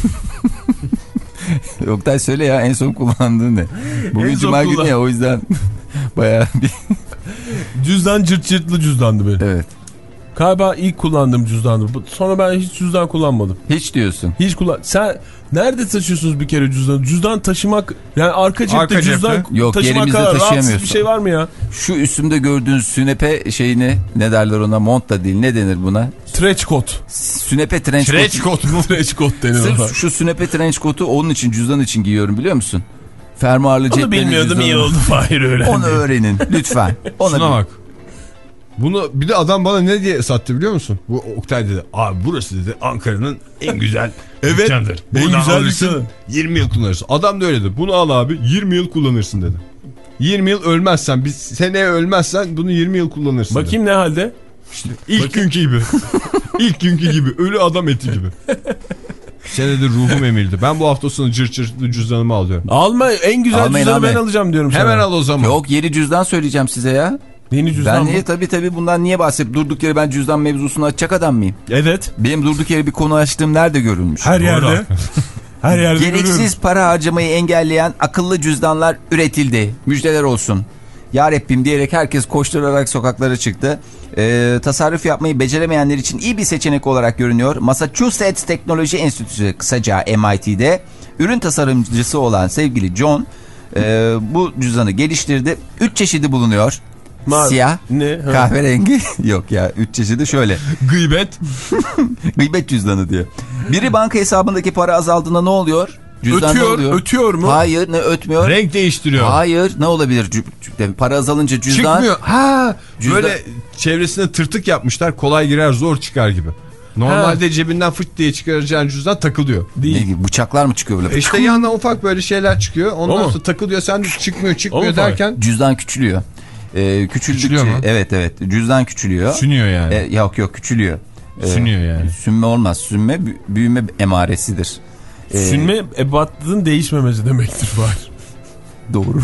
Oktay söyle ya, en son kullandığın ne? Bugün cuma günü ya, o yüzden bayağı bir... Cüzdan cırt cırtlı cüzdandı benim. Evet. Galiba ilk kullandığım cüzdandı. Sonra ben hiç cüzdan kullanmadım. Hiç diyorsun. Hiç kullan. Sen nerede taşıyorsunuz bir kere cüzdanı? Cüzdan taşımak, yani arka cepte arka cüzdan cepte. Yok, taşımak kadar rahatsız bir şey var mı ya? Şu üstümde gördüğün sünepe şeyini, ne derler ona, mont da değil, ne denir buna? Trench coat. Sünepe trench coat. Trench coat mu? Trench coat denir. Sırf şu sünepe trench coat'u onun için, cüzdan için giyiyorum, biliyor musun? Fermuarlı cepleri. Onu bilmiyordum, iyi oldu Fahir öğrendi. Onu öğrenin lütfen. Ona Şuna bir... bak. Bunu bir de adam bana ne diye sattı biliyor musun? Bu Oktay dedi. Abi burası dedi Ankara'nın en güzel evet, dükkanıdır. En Buradan güzel alırsın, dükkanı. yirmi yıl kullanırsın. Adam da öyle dedi. Bunu al abi yirmi yıl kullanırsın dedi. yirmi yıl ölmezsen, bir seneye ölmezsen bunu yirmi yıl kullanırsın. Bakayım dedi. Ne halde? İşte ilk Bakayım. günkü gibi. İlk günkü gibi. Ölü adam eti gibi. Senedir ruhum emildi. Ben bu hafta sonu cır cır cüzdanımı alıyorum. Alma, en güzel Almayın, cüzdanı almayın. ben alacağım diyorum sana. Hemen al o zaman. Yok, yeni cüzdan söyleyeceğim size ya. Yeni cüzdan ben mı? niye tabii tabii bundan niye bahsedip durduk yere ben cüzdan mevzusunu açacak adam mıyım? Evet. Benim durduk yere bir konu açtığım nerede görülmüş? Her yerde. Her yerde Gereksiz görüyorum. para harcamayı engelleyen akıllı cüzdanlar üretildi. Müjdeler olsun. Ya Rabbim diyerek herkes koşturarak sokaklara çıktı. Ee, tasarruf yapmayı beceremeyenler için iyi bir seçenek olarak görünüyor. Massachusetts Teknoloji Enstitüsü, kısaca M I T'de ürün tasarımcısı olan sevgili John e, bu cüzdanı geliştirdi. Üç çeşidi bulunuyor. Mavi. Siyah, ne? kahverengi. Yok ya, üç çeşidi şöyle. Gıybet. Gıybet cüzdanı diyor. Biri banka hesabındaki para azaldığında ne oluyor? Cüzdan ötüyor, ne oluyor? ötüyor mu? Hayır, ne ötmüyor? Renk değiştiriyor. Hayır, ne olabilir? Cü- cü- para azalınca cüzdan... Çıkmıyor. Ha, Cüzdan- böyle çevresine tırtık yapmışlar. Kolay girer, zor çıkar gibi. Normalde ha. cebinden fıt diye çıkaracağın cüzdan takılıyor. Değil. Ne, bıçaklar mı çıkıyor böyle? İşte yandan ufak böyle şeyler çıkıyor. Ondan sonra takılıyor. Sen de çıkmıyor çıkmıyor derken. Cüzdan küçülüyor. Ee, küçüldükçe, evet evet. Cüzdan küçülüyor. Sünüyor yani. Ee, yok yok küçülüyor. Ee, Sünüyor yani. Sünme olmaz. Sünme büyüme emaresidir. Ee, Sünme ebatının değişmemesi demektir var. Doğru.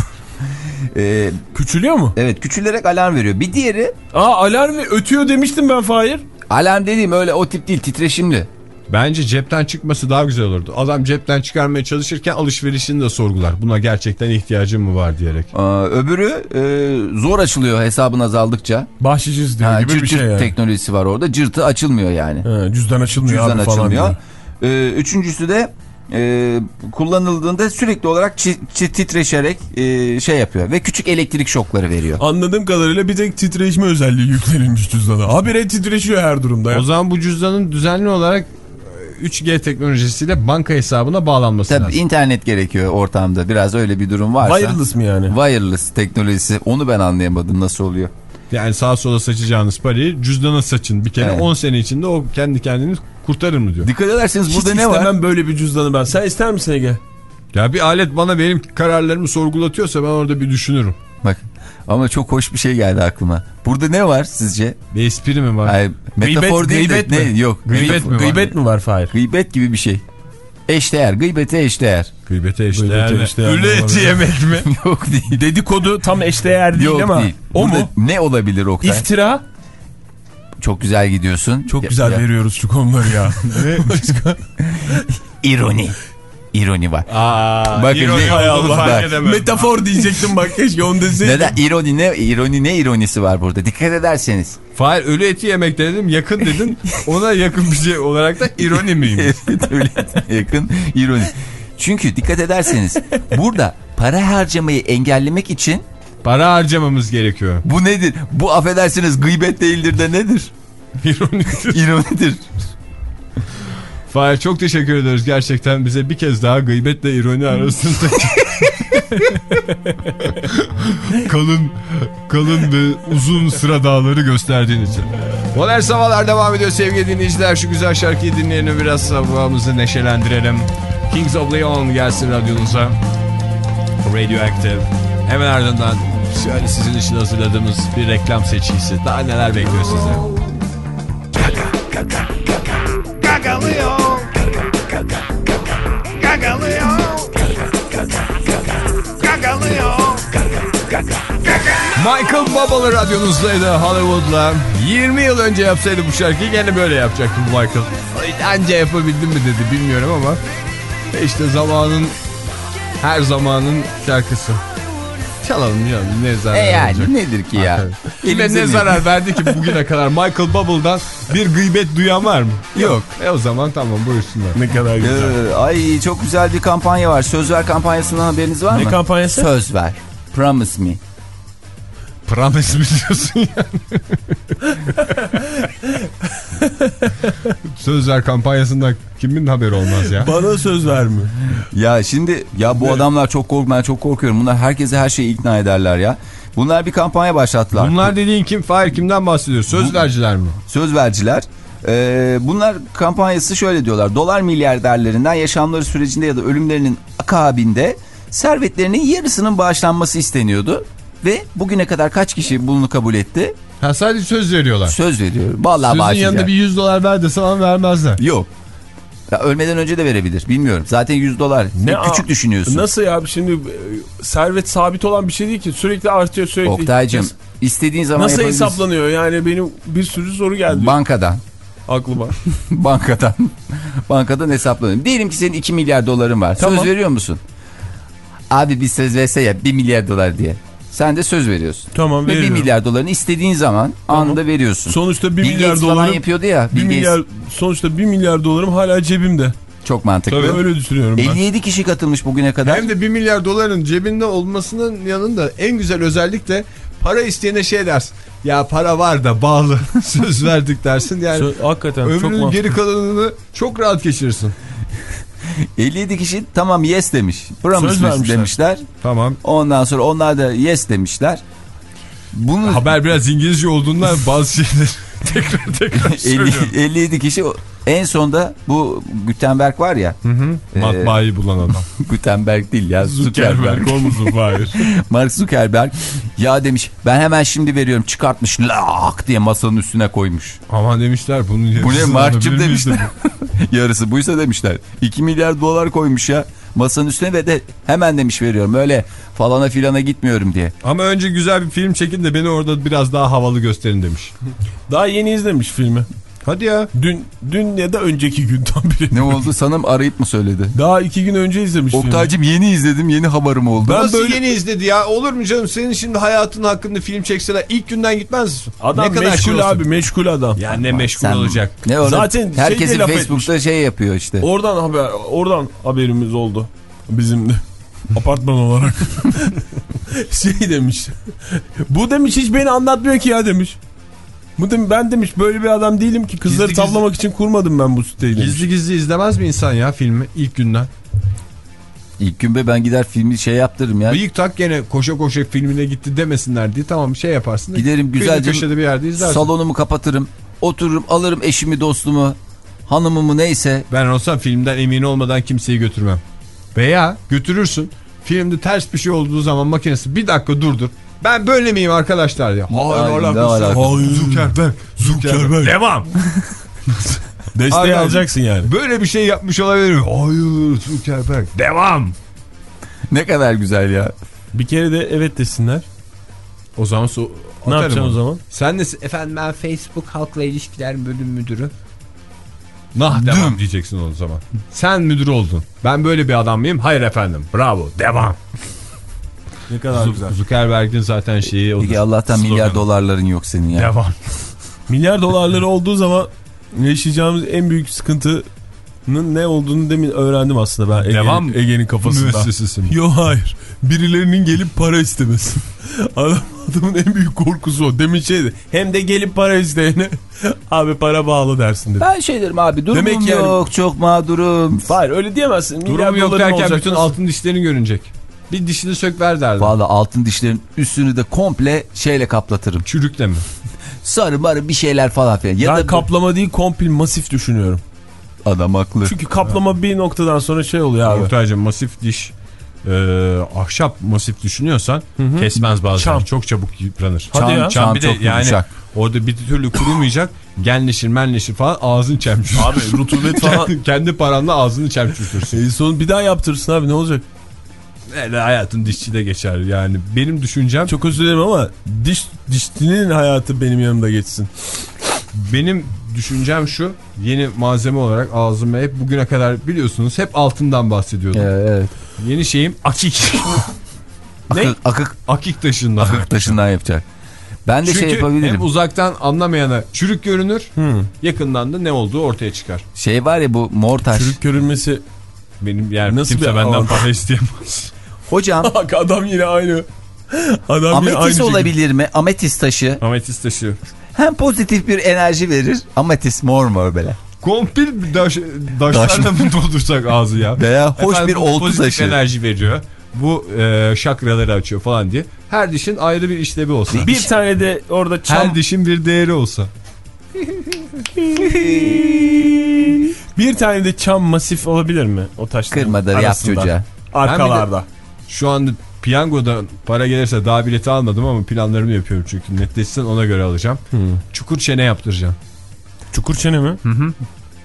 ee, Küçülüyor mu? Evet, küçülerek alarm veriyor. Bir diğeri... Aa, alarm ötüyor demiştim ben Fahir. Alarm dediğim öyle o tip değil, titreşimli. Bence cepten çıkması daha güzel olurdu. Adam cepten çıkarmaya çalışırken alışverişini de sorgular. Buna gerçekten ihtiyacım mı var diyerek. Aa, öbürü e, zor açılıyor hesabın azaldıkça. Bahşişiz diyor gibi cırt bir şey cırt yani. teknolojisi var orada. Cırtı açılmıyor yani. He, cüzdan açılmıyor cüzdan abi açılmıyor. falan. Ee, üçüncüsü de e, kullanıldığında sürekli olarak çi, çi, titreşerek e, şey yapıyor. Ve küçük elektrik şokları veriyor. Anladığım kadarıyla bir tek titreşme özelliği yüklenilmiş cüzdana. Habire titreşiyor her durumda ya. O zaman bu cüzdanın düzenli olarak üç G teknolojisiyle banka hesabına bağlanması Tabii lazım. internet gerekiyor ortamda. Biraz öyle bir durum varsa. Wireless mı yani? Wireless teknolojisi. Onu ben anlayamadım nasıl oluyor. Yani sağa sola saçacağınız parayı cüzdana saçın. Bir kere on evet. sene içinde o kendi kendini kurtarır mı diyor. Dikkat ederseniz hiç burada ne var? Hiç istemem böyle bir cüzdanı ben. Sen ister misin Ege? Ya bir alet bana benim kararlarımı sorgulatıyorsa ben orada bir düşünürüm. Bak ama çok hoş bir şey geldi aklıma. Burada ne var sizce? Bir espri mi var? Ay, metafor gıybet, değil gıybet de mi? Ne? Yok. Gıybet, metafor, mi var? Gıybet mi var Fahir? Gıybet gibi bir şey. Eşdeğer. Gıybete eşdeğer. Gıybete eşdeğer mi? eşdeğer Ölü eti yemek mi? Yok değil. Dedikodu tam eşdeğer değil Yok, ama. Değil. O Burada mu? Ne olabilir Oktay? İftira. Çok güzel gidiyorsun. Çok ya, güzel ya. veriyoruz şu konuları ya. İroni. İroni var. Aa, bakın ironi ne, olduğunu fark edemem. Metafor diyecektim bak, keşke onu deseydim. Neden? İroni ne? İroni ne ironisi var burada? Dikkat ederseniz. Fahir ölü eti yemek dedim, yakın dedin. Ona yakın bir şey olarak da ironi miyim? Evet, öyle yakın ironi. Çünkü dikkat ederseniz burada para harcamayı engellemek için para harcamamız gerekiyor. Bu nedir? Bu affedersiniz gıybet değildir de nedir? İronidir. İronidir. Fahir çok teşekkür ediyoruz. Gerçekten bize bir kez daha gıybetle ironi arasında kalın kalın ve uzun sıra dağları gösterdiğin için. Modern Sabahlar devam ediyor sevgili dinleyiciler. Şu güzel şarkıyı dinleyelim, biraz sabahımızı neşelendirelim. Kings of Leon gelsin radyonuza. Radioactive. Hemen ardından şöyle sizin için hazırladığımız bir reklam seçkisi. Daha neler bekliyor size? Gagalıyor. Gagalıyor. Gagalıyor. Michael Bublé radyonuzdaydı Hollywood'la. yirmi yıl önce yapsaydı bu şarkıyı gene böyle yapacaktı Michael. Anca yapabildim mi dedi bilmiyorum ama işte zamanın, her zamanın şarkısı. Çalalım canım, ne zarar e yani olacak? nedir ki ya? Kime ne zarar verdi ki bugüne kadar? Michael Buble'dan bir gıybet duyan var mı? Yok. E o zaman tamam, buyursunlar. Ne kadar güzel. Ee, ay çok güzel bir kampanya var. Söz ver kampanyasından haberiniz var ne mı? Ne kampanyası? Söz ver. Promise me. Promise mi diyorsun yani? Söz ver kampanyasından kimin haberi olmaz ya? Bana söz verme. Ya şimdi ya bu adamlar çok kork ben çok korkuyorum. Bunlar herkese her şeyi ikna ederler ya. Bunlar bir kampanya başlattılar. Bunlar dediğin kim? Fahir kimden bahsediyor? Söz bu, vericiler mi? Söz vericiler. Ee, bunlar kampanyası şöyle diyorlar. Dolar milyarderlerinden yaşamları sürecinde ya da ölümlerinin akabinde servetlerinin yarısının bağışlanması isteniyordu. Ve bugüne kadar kaç kişi bunu kabul etti? Ha, sadece söz veriyorlar. Söz veriyorum. Vallahi sözün bağışlayacak. yanında bir yüz dolar ver dese ama vermezler. Yok. Ya ölmeden önce de verebilir. Bilmiyorum. Zaten yüz dolar. Ne küçük düşünüyorsun. Nasıl ya? Şimdi servet sabit olan bir şey değil ki. Sürekli artıyor sürekli. Oktay'cığım istediğin zaman nasıl hesaplanıyor? Yani benim bir sürü soru geldi. Bankadan. Aklıma. Bankadan. Bankadan hesaplanıyor. Diyelim ki senin iki milyar doların var. Tamam. Söz veriyor musun? Abi bir söz verse ya bir milyar dolar diye. Sen de söz veriyorsun. Tamam, veriyorum. Ve bir milyar dolarını istediğin zaman tamam. anında veriyorsun. Sonuçta bir milyar dolarım yapıyordu ya. Bir milyar, sonuçta bir milyar dolarım hala cebimde. Çok mantıklı. Tabii öyle düşünüyorum ben. elli yedi kişi katılmış bugüne kadar. Hem de bir milyar doların cebinde olmasının yanında en güzel özellik de para isteyene şey dersin. Ya para var da bağlı söz verdik dersin. Yani Söz, hakikaten ömrünün çok geri kalanını çok rahat geçirirsin. elli yedi kişi tamam yes demiş. Promise demişler. Tamam. Ondan sonra onlar da yes demişler. Bunun... Haber biraz İngilizce olduğundan bazı şeyler tekrar tekrar söylüyorum. elli yedi kişi en sonda bu Gutenberg var ya. Hı hı. E, matbaayı bulan adam. Gutenberg değil ya. Zuckerberg olmasın Fahir. Mark Zuckerberg ya demiş ben hemen şimdi veriyorum, çıkartmış lak diye masanın üstüne koymuş. Aman demişler bunun yarısı. Bu ne Mark'cım demişler. Yarısı buysa demişler. iki milyar dolar koymuş ya masanın üstüne ve de hemen demiş veriyorum. Öyle falana filana gitmiyorum diye. Ama önce güzel bir film çekin de beni orada biraz daha havalı gösterin demiş. Daha yeni izlemiş filmi. Hadi ya. Dün dün ya da önceki gün tam biri. Ne oldu? Sanırım arayıp mı söyledi? Daha iki gün önce izlemiş. Oktay'cım yeni izledim, yeni haberim oldu. Ben Nasıl böyle... yeni izledi ya? Olur mu canım? Senin şimdi hayatın hakkında film çekseler ilk günden gitmez misin? Adam ne kadar meşgul şey abi, meşgul adam. Ya ne meşgul Sen, olacak? Ne öyle? Zaten herkesin şey Facebook'ta şey yapıyor işte. Oradan haber, oradan haberimiz oldu bizim de. Apartman olarak. Şey demiş. Bu demiş hiç beni anlatmıyor ki ya demiş. Bu demiş, ben demiş böyle bir adam değilim ki kızları gizli, tavlamak gizli. için kurmadım ben bu siteyi demiş. Gizli gizli izlemez mi insan ya filmi ilk günden? İlk gün be ben gider filmi şey yaptırırım ya. Bıyık tak gene koşa koşa filmine gitti demesinler diye tamam bir şey yaparsın. Giderim güzelce bir yerde izlersin. Salonumu kapatırım, otururum, alırım eşimi, dostumu, hanımımı neyse. Ben olsam filmden emin olmadan kimseyi götürmem. Veya götürürsün filmde ters bir şey olduğu zaman makinesi bir dakika durdur. Ben böyle miyim arkadaşlar diye. Hayır alakası. Hayır Zuckerberg. Zuckerberg. Devam. Desteği Aynen. alacaksın yani. Böyle bir şey yapmış olabilir. Hayır Zuckerberg. Devam. Ne kadar güzel ya. Bir kere de evet desinler. O zaman so ne yapacaksın o zaman? Sen de efendim ben Facebook Halkla İlişkiler Bölüm Müdürü. Nah devam Düm. diyeceksin o zaman. Sen müdür oldun. Ben böyle bir adam mıyım? Hayır efendim. Bravo. Devam. Ne kadar güzel. Zuckerberg'in zaten şeyi odur. Peki Allah'tan sloganı. Milyar dolarların yok senin ya. Devam. Milyar dolarları olduğu zaman yaşayacağımız en büyük sıkıntının ne olduğunu demin öğrendim aslında ben. Devam. Ege'nin, Ege'nin kafasında. Yok hayır. Birilerinin gelip para istemesi. Adam, adamın en büyük korkusu o. Demin şeydi. Hem de gelip para isteyene abi para bağlı dersin dedi. Ben şey derim abi durumum Demek yok yani, çok mağdurum. Hayır öyle diyemezsin. Durum yok derken bütün altın dişlerin görünecek. Bir dişini sök ver derdim. Valla altın dişlerin üstünü de komple şeyle kaplatırım. Çürükle mi? Sarı marı bir şeyler falan filan. Ya ben da kaplama bu... değil komple masif düşünüyorum. Adam haklı. Çünkü kaplama evet. bir noktadan sonra şey oluyor abi. Ortayca masif diş e, ahşap masif düşünüyorsan hı hı. kesmez bazen. Çam. Çok çabuk yıpranır. Hadi çam, ya. Çam, çam bir de yani yumuşak. Orada bir türlü kurumayacak. Genleşir menleşir falan ağzın çemçür. Abi rutubet falan. kendi, kendi paranla ağzını çemçürtürsün. E, son bir daha yaptırırsın abi ne olacak? Evet, hayatın dişçi de geçer yani benim düşüncem. Çok özür dilerim ama diş dişçinin hayatı benim yanımda geçsin. Benim düşüncem şu, yeni malzeme olarak ağzıma hep bugüne kadar biliyorsunuz hep altından bahsediyordum. Evet. evet. Yeni şeyim akik. Ne? Akık, akık. Akik taşından. Akık taşından yapacak. Ben de Çünkü şey yapabilirim. hem uzaktan anlamayana çürük görünür, hmm. yakından da ne olduğu ortaya çıkar. Şey var ya bu mor taş. Çürük görünmesi benim yani nasıl kimse benden para isteyemez. Hocam. Adam yine aynı. Adam ametist yine aynı olabilir mi? Ametist taşı. Ametist taşı. hem pozitif bir enerji verir. Amatist mor mor böyle. Kompil daş, daşlarla mı doldursak ağzı ya? Veya hoş Efendim, bir oltu pozitif taşı. enerji veriyor. Bu e, şakraları açıyor falan diye. Her dişin ayrı bir işlevi olsa. Bir tane de orada çam... Her dişin bir değeri olsa. Bir tane de çam masif olabilir mi? O taşların Kırmadır yap çocuğa. Arkalarda. Şu anda piyangodan para gelirse daha bileti almadım ama planlarımı yapıyorum çünkü netleşsin, ona göre alacağım. Hmm. Çukur çene yaptıracağım. Çukur çene mi? Hı hı.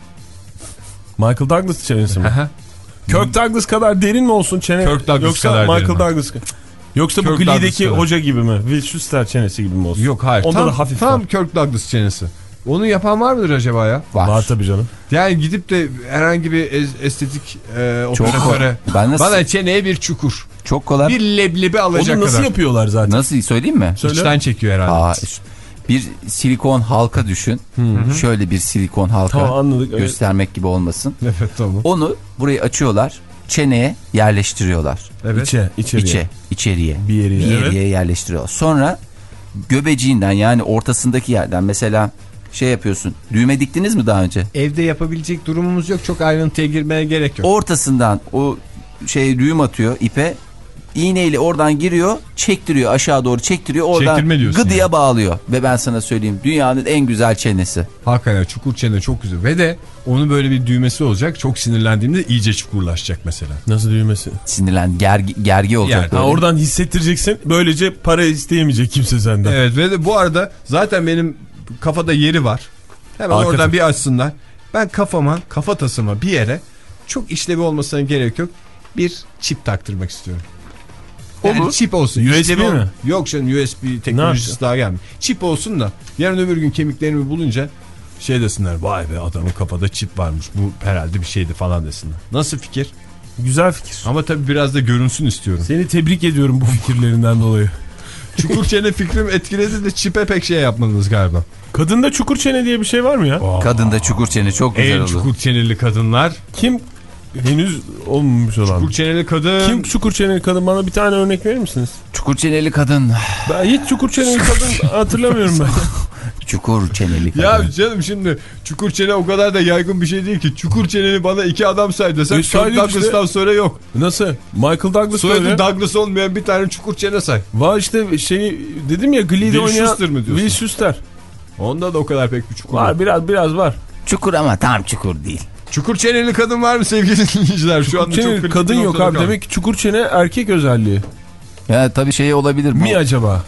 Michael Douglas çenesi mi? Kirk Douglas kadar derin mi olsun çene? Kirk Douglas Yoksa kadar Michael derin. Douglas Yoksa Kirk bu Glee'deki Douglas hoca gibi mi? Will Schuster çenesi gibi mi olsun? Yok hayır. Onda tam, da hafif tam var. Kirk Douglas çenesi. Onu yapan var mıdır acaba ya? Var. Var tabii canım. Yani gidip de herhangi bir estetik e, operatöre bana çeneye bir çukur. Çok kolay. Bir leblebi alacak kadar. Onu nasıl kadar. yapıyorlar zaten? Nasıl söyleyeyim mi? Söyle. İçten çekiyor herhalde. Aa, bir silikon halka düşün. Hı-hı. Şöyle bir silikon halka. Tamam, anladık. Göstermek evet. gibi olmasın. Evet tamam. Onu burayı açıyorlar. Çeneye yerleştiriyorlar. Evet. İçe, içeriye. İçe, içeriye. Bir yeriye, bir yeriye evet. yerleştiriyorlar. Sonra göbeciğinden, yani ortasındaki yerden mesela şey yapıyorsun. Düğme diktiniz mi daha önce? Evde yapabilecek durumumuz yok. Çok ayrıntıya girmeye gerek yok. Ortasından o şey düğüm atıyor ipe. İğneyle oradan giriyor, çektiriyor, aşağı doğru çektiriyor, oradan gıdıya yani. bağlıyor. Ve ben sana söyleyeyim, dünyanın en güzel çenesi. Hakikaten çukur çene çok güzel. Ve de onun böyle bir düğmesi olacak. Çok sinirlendiğimde iyice çukurlaşacak mesela. Nasıl düğmesi? Sinirlen, gergi, gergi olacak. Yani, ha, oradan hissettireceksin. Böylece para isteyemeyecek kimse senden. Evet, ve de bu arada zaten benim kafada yeri var. Hemen Arka oradan bir açsınlar. Ben kafama, kafatasıma bir yere çok işlevi olmasına gerek yok. Bir çip taktırmak istiyorum. Yani olur. Çip olsun. U S B mi? Yok canım, U S B teknolojisi daha gelmiyor. Çip olsun da yarın öbür gün kemiklerimi bulunca şey desinler, vay be adamın kafada çip varmış, bu herhalde bir şeydi falan desinler. Nasıl fikir? Güzel fikir. Ama tabii biraz da görünsün istiyorum. Seni tebrik ediyorum bu fikirlerinden dolayı. Çukur çene fikrim etkiledi de çipe pek şey yapmadınız galiba. Kadında çukur çene diye bir şey var mı ya? Oh. Kadında çukur çene çok güzel en olur. En çukur çeneli kadınlar. Kim? Henüz olmamış olan. Çukur çeneli kadın. Kim çukur çeneli kadın? Bana bir tane örnek verir misiniz? Çukur çeneli kadın. Ben hiç çukur çeneli kadın hatırlamıyorum ben. Çukur çeneli kadın. Ya canım şimdi çukur çene o kadar da yaygın bir şey değil ki. Çukur çeneli bana iki adam say desem. Kirk Douglas'tan işte. Sonra yok. Nasıl? Michael Douglas soyadı öyle. Douglas olmayan bir tane çukur çene say. Var işte şey dedim ya, Glee'de oynayan. Will Schuster mı diyorsun? Will Schuster. Onda da o kadar pek bir çukur var. Var biraz biraz var. Çukur ama tam çukur değil. Çukur çeneli kadın var mı sevgili dinleyiciler? Şu anda çeneli çok kadın yok abi. Kaldı. Demek ki çukur çene erkek özelliği. Ya tabii şey olabilir mi? Mi acaba?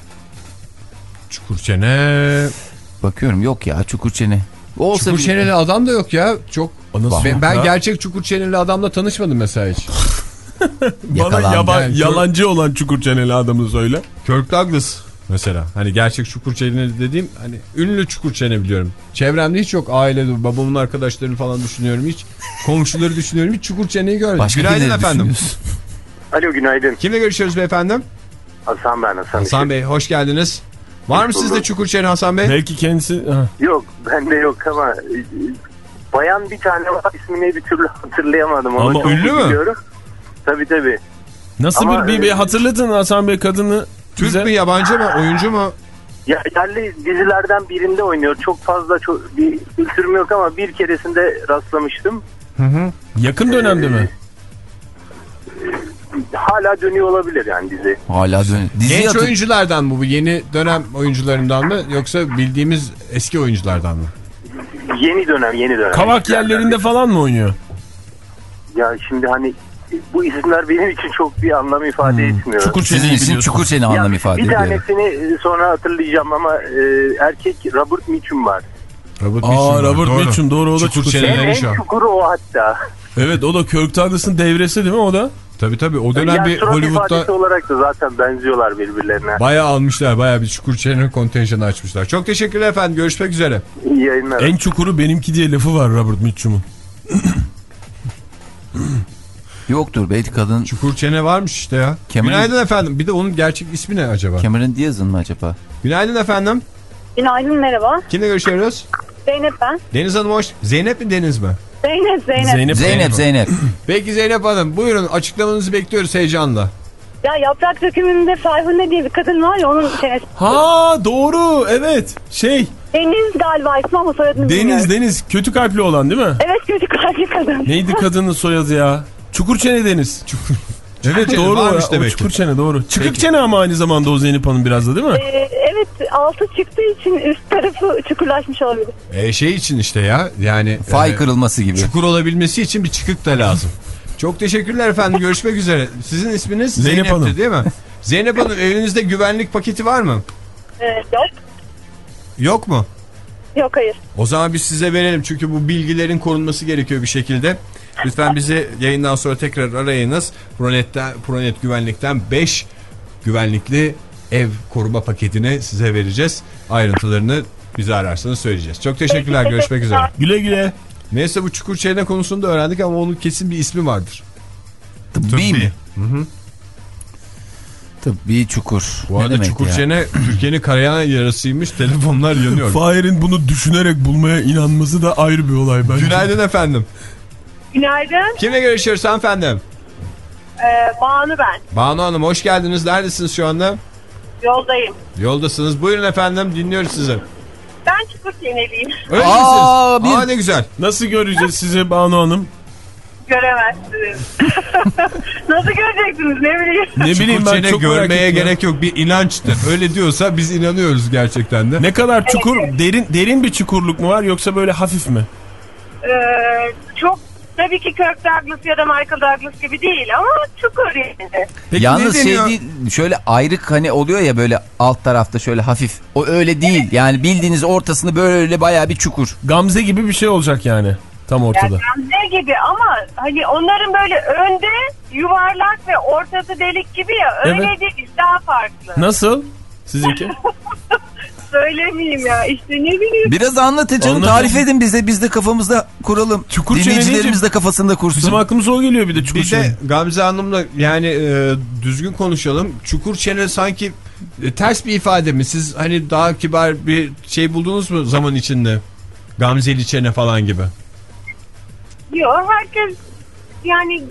Çukur çene. Bakıyorum yok ya çukur çene. Olsa çukur çeneli mi? Adam da yok ya. Çok. Ben, ben ya? gerçek çukur çeneli adamla tanışmadım mesela hiç. Bana yaban, yani, yalancı olan çukur çeneli adamı söyle. Kirk Douglas mesela. Hani gerçek çukur çeneli dediğim, hani ünlü çukur çene biliyorum. Çevremde hiç yok. Ailede babamın arkadaşlarını falan düşünüyorum hiç. Komşuları düşünüyorum. Hiç çukur çeneyi görmedim. Başka günaydın efendim. Alo günaydın. Kimle görüşüyoruz beyefendi? Hasan ben Hasan. Hasan Bey hoş geldiniz. Var mı sizde çukur çene Hasan Bey? Belki kendisi... Ha. Yok bende yok ama bayan bir tane var, ismini bir türlü hatırlayamadım. Onu ama ünlü mü? Biliyorum. Tabii tabii. Nasıl ama, bir, bir, bir hatırlatın Hasan Bey kadını. Türk bize. mü yabancı mı oyuncu mu? Ya, yerli dizilerden birinde oynuyor. Çok fazla çok, bir kültürüm yok ama bir keresinde rastlamıştım. Hı hı. Yakın dönemde ee, mi? Hala dönüyor olabilir yani dizi. Hala dönüyor. Genç atı... oyunculardan mı bu? Yeni dönem oyuncularından mı? Yoksa bildiğimiz eski oyunculardan mı? Yeni dönem, yeni dönem. Kavak yerlerinde falan mı oynuyor? Ya şimdi hani bu isimler benim için çok bir anlam ifade hmm. etmiyor. Çukur Sizin için Çukur Çene anlam ifade ediyor. Bir tanesini sonra hatırlayacağım ama e, erkek Robert Mitchum var. Robert Mitchum. Aa, Robert doğru. Mitchum doğru, o da Çukur Çene. En, en çukuru o hatta. Evet, o da Kirk Douglas'ın devresi değil mi o da? Tabii tabii o dönem yani bir Hollywood'da olarak da zaten benziyorlar birbirlerine. Bayağı almışlar, bayağı bir çukur çene kontenjanı açmışlar. Çok teşekkürler efendim, görüşmek üzere. İyi yayınlar. En çukuru benimki diye lafı var Robert Mitchum'un. Yoktur belki kadın. Çukur çene varmış işte ya. Cameron... Günaydın efendim. Bir de onun gerçek ismi ne acaba? Cameron Diaz'ın mı acaba? Günaydın efendim. Günaydın, merhaba. Kimle görüşüyoruz? Zeynep ben. Deniz Hanım hoş. Zeynep mi Deniz mi? Zeynep Zeynep. Zeynep Zeynep. Zeynep. Peki Zeynep Hanım buyurun, açıklamanızı bekliyoruz heyecanla. Ya Yaprak Dökümü'nde Ferhunde diye bir kadın var ya, onun çenesi. Ha doğru, evet şey Deniz galiba ismi ama soyadını Deniz bilmiyorum. Deniz kötü kalpli olan değil mi? Evet, kötü kalpli kadın. Neydi kadının soyadı ya? Çukurçene Deniz. Çukur. Evet Çene doğru varmış o, demek o ki. Çukurçene doğru. Çıkık Peki. çene ama aynı zamanda o Zeynep Hanım biraz da değil mi? Ee, evet, altı çıktığı için üst tarafı çukurlaşmış olabilir. E, şey için işte ya yani. Fay e, kırılması gibi. Çukur olabilmesi için bir çıkık da lazım. Çok teşekkürler efendim. Görüşmek üzere. Sizin isminiz Zeynep Zeynep'ti Hanım. değil mi? Zeynep Hanım, evinizde güvenlik paketi var mı? Ee, yok. Yok mu? Yok, hayır. O zaman biz size verelim çünkü bu bilgilerin korunması gerekiyor bir şekilde. Lütfen bizi yayından sonra tekrar arayınız. Pronet'ten, Pronet güvenlikten beş güvenlikli ev koruma paketini size vereceğiz. Ayrıntılarını bizi ararsanız söyleyeceğiz. Çok teşekkürler. Görüşmek üzere. Güle güle. Neyse, bu çukur çene konusunu da öğrendik ama onun kesin bir ismi vardır. Tıbbi mi? Hı hı. Tıbbi çukur. Bu arada Ne demek çukur ya? çene Türkiye'nin karayan yarasıymış. Telefonlar yanıyor. Fahir'in bunu düşünerek bulmaya inanması da ayrı bir olay bence. Günaydın efendim. Günaydın. Kimle görüşüyoruz efendim? Ee, Banu ben. Banu Hanım, hoş geldiniz. Neredesiniz şu anda? Yoldayım. Yoldasınız. Buyurun efendim, dinliyoruz sizi. Ben çukur çeneliyim. Öyle Aa, misiniz? bir- Aa, ne güzel. Nasıl göreceğiz sizi Banu Hanım? Göremezsiniz. Nasıl göreceksiniz, ne bileyim. Ne bileyim Çukur ben çene çok merak görmeye ettim ya. gerek yok. Bir inançtır. Öyle diyorsa biz inanıyoruz gerçekten de. Ne kadar çukur, derin derin bir çukurluk mu var yoksa böyle hafif mi? Ee, çok tabii ki Kirk Douglas ya da Michael Douglas gibi değil ama çukur yani. Peki Yalnız ne şey deniyor? değil, şöyle ayrık hani oluyor ya böyle alt tarafta şöyle hafif. O öyle değil. Yani bildiğiniz ortasını böyle bayağı bir çukur. Gamze gibi bir şey olacak yani tam ortada. Yani Gamze gibi ama hani onların böyle önde yuvarlak ve ortası delik gibi ya, öyle Evet. değil, daha farklı. Nasıl? Sizinki? Söylemeyeyim ya, işte ne bileyim. Biraz anlatın canım, Anlatın. tarif edin bize, biz de kafamızda kuralım. Çukur çene Dinleyicilerimiz deyince de kafasında kursun. Bizim aklımıza o geliyor bir de çukur Bir çene. de Gamze Hanım'la yani e, düzgün konuşalım. Çukur çene sanki e, ters bir ifade mi? Siz hani daha kibar bir şey buldunuz mu zaman içinde? Gamzeli çene falan gibi. Yok, herkes yani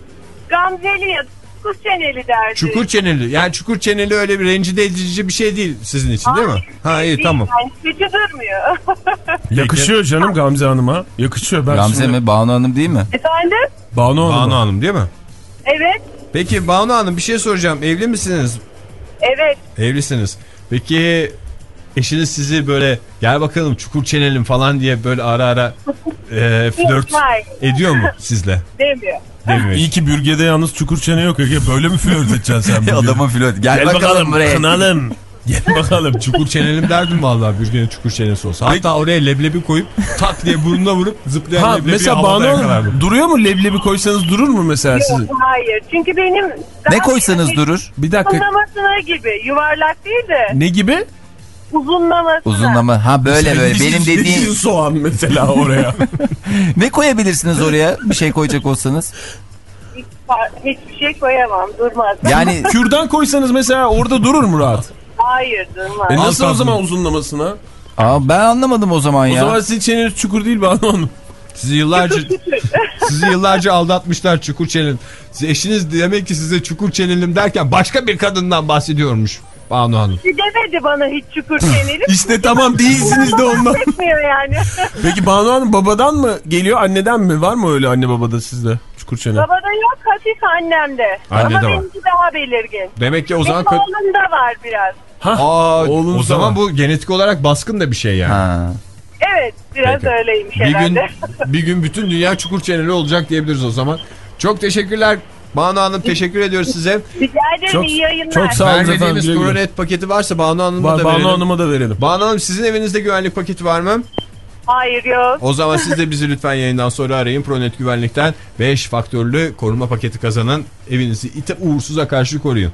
Gamzeli ya çukur çeneli derdi. Çukur çeneli. Yani çukur çeneli öyle bir rencide edici bir şey değil sizin için değil mi? Ha iyi, Değil, tamam. Yani kötü durmuyor. Yakışıyor canım Gamze Hanım'a. Yakışıyor. Ben Gamze şimdi... mi, Banu Hanım değil mi? Efendim? Banu Hanım. Banu Hanım değil mi? Evet. Peki Banu Hanım, bir şey soracağım. Evli misiniz? Evet. Evlisiniz. Peki eşiniz sizi böyle gel bakalım çukur çenelim falan diye böyle ara ara e, flört Hayır. ediyor mu sizle? Demiyor. Demiyor. İyi ki bürgede yalnız çukur çene yok. Ege. Böyle mi flört edeceksin sen? bürgede? Adamın flört. Gel, Gel bakalım, bakalım buraya. kınalım. Gel bakalım. Çukur çenelim derdim vallahi, bir gün çukur çenesi olsa. Hatta oraya leblebi koyup tak diye burnuna vurup zıplayan Ha leblebi mesela havada Banu yakalardım. Hanım duruyor mu leblebi koysanız durur mu mesela sizin? Yok, hayır. Çünkü benim... Ne koysanız durur? Bir dakika. Uzunlamasına gibi. Yuvarlak değil de Ne gibi? uzunlamasına. Uzunlama. Ha böyle böyle. Benim dediğim. soğan mesela oraya. Ne koyabilirsiniz oraya? Bir şey koyacak olsanız. Hiç, hiçbir şey koyamam. Durmaz. Yani Kürdan koysanız mesela orada durur mu rahat? Hayır, durmaz. E nasıl Alt o zaman tablo. uzunlamasına? aa, ben anlamadım o zaman O ya. zaman sizin çeneniz çukur değil Banu Hanım. Sizi yıllarca sizi yıllarca aldatmışlar çukur çenelim. Siz eşiniz demek ki size çukur çenelim derken başka bir kadından bahsediyormuş Banu Hanım. Demedi bana hiç çukur çeneli. İşte tamam değilsiniz de ondan. Etmiyor yani. Peki Banu Hanım babadan mı geliyor anneden mi? Var mı öyle anne babada sizde çukur çene? Babada yok, hafif annemde. Annede Ama var. benimki daha belirgin. Demek ki o zaman Benim oğlumda var biraz. Hah, Aa, oğlunuz o zaman da var. bu genetik olarak baskın da bir şey yani. Ha. Evet, biraz Peki. öyleymiş Bir gün herhalde. bir gün bütün dünya çukur çeneli olacak diyebiliriz o zaman. Çok teşekkürler Banu Hanım, teşekkür ediyoruz size. Rica ederim, Çok- iyi yayınlar. çok sağ olun efendim. Vermediğimiz güle güle. Pronet paketi varsa Banu Hanım'a Var, da Banu verelim. Hanım'a da verelim. Banu Hanım, sizin evinizde güvenlik paketi var mı? Hayır, yok. O zaman siz de bizi lütfen yayından sonra arayın. Pronet güvenlikten beş faktörlü koruma paketi kazanın. Evinizi ite uğursuza karşı koruyun.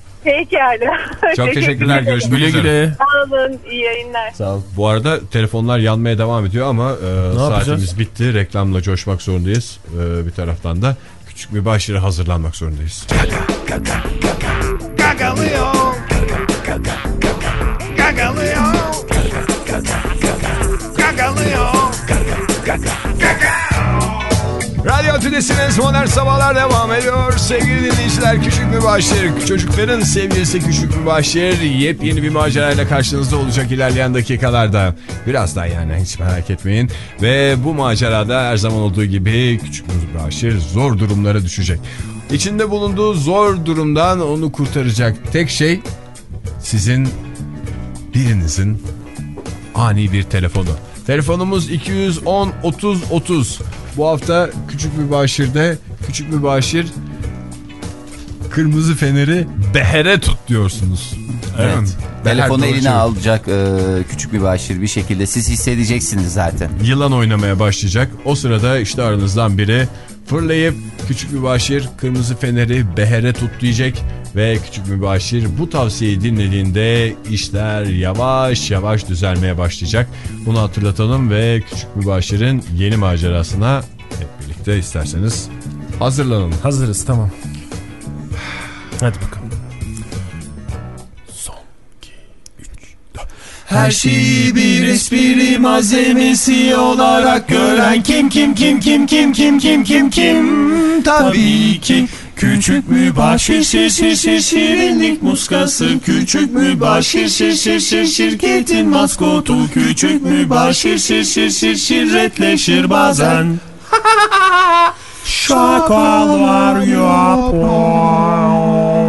Pekala. Çok teşekkürler. Görüşmek Güle üzere. güle. Sağ olun, iyi yayınlar. Sağ ol. Bu arada telefonlar yanmaya devam ediyor ama e, saatimiz yapacağız? bitti. Reklamla coşmak zorundayız. E, bir taraftan da küçük bir başlığa hazırlanmak zorundayız. Gagalıyor. Gagalıyor. Gagalıyor. Radyo Radyo'dasınız. Modern Sabahlar devam ediyor. Sevgili dinleyiciler, Küçük Mübaşir, çocukların sevgilisi Küçük Mübaşir yepyeni bir macerayla karşınızda olacak ilerleyen dakikalarda. Birazdan yani, hiç merak etmeyin. Ve bu macerada her zaman olduğu gibi Küçük Mübaşir zor durumlara düşecek. İçinde bulunduğu zor durumdan onu kurtaracak tek şey sizin, birinizin ani bir telefonu. Telefonumuz iki yüz on otuz otuz. Bu hafta Küçük Mübaşir'de Küçük Mübaşir kırmızı feneri behere tut diyorsunuz. Evet. Evet. Telefonu eline alacak e, Küçük Mübaşir bir şekilde, siz hissedeceksiniz zaten. Yılan oynamaya başlayacak. O sırada işte aranızdan biri fırlayıp Küçük Mübaşir kırmızı feneri behere tut diyecek. Ve Küçük Mübaşir bu tavsiyeyi dinlediğinde işler yavaş yavaş düzelmeye başlayacak. Bunu hatırlatalım ve Küçük Mübaşir'in yeni macerasına hep birlikte isterseniz hazırlanalım. Hazırız, tamam. Hadi bakalım. Son, iki, üç, dört. Her şeyi bir espri malzemesi olarak gören kim kim kim kim kim kim kim kim kim tabii ki Küçük Mübaşir, şir şir şir şirinlik muskası. Küçük Mübaşir, şir şir şir şirketin maskotu. Küçük Mübaşir, şir şir şir şirretleşir bazen. Şakalar yapar.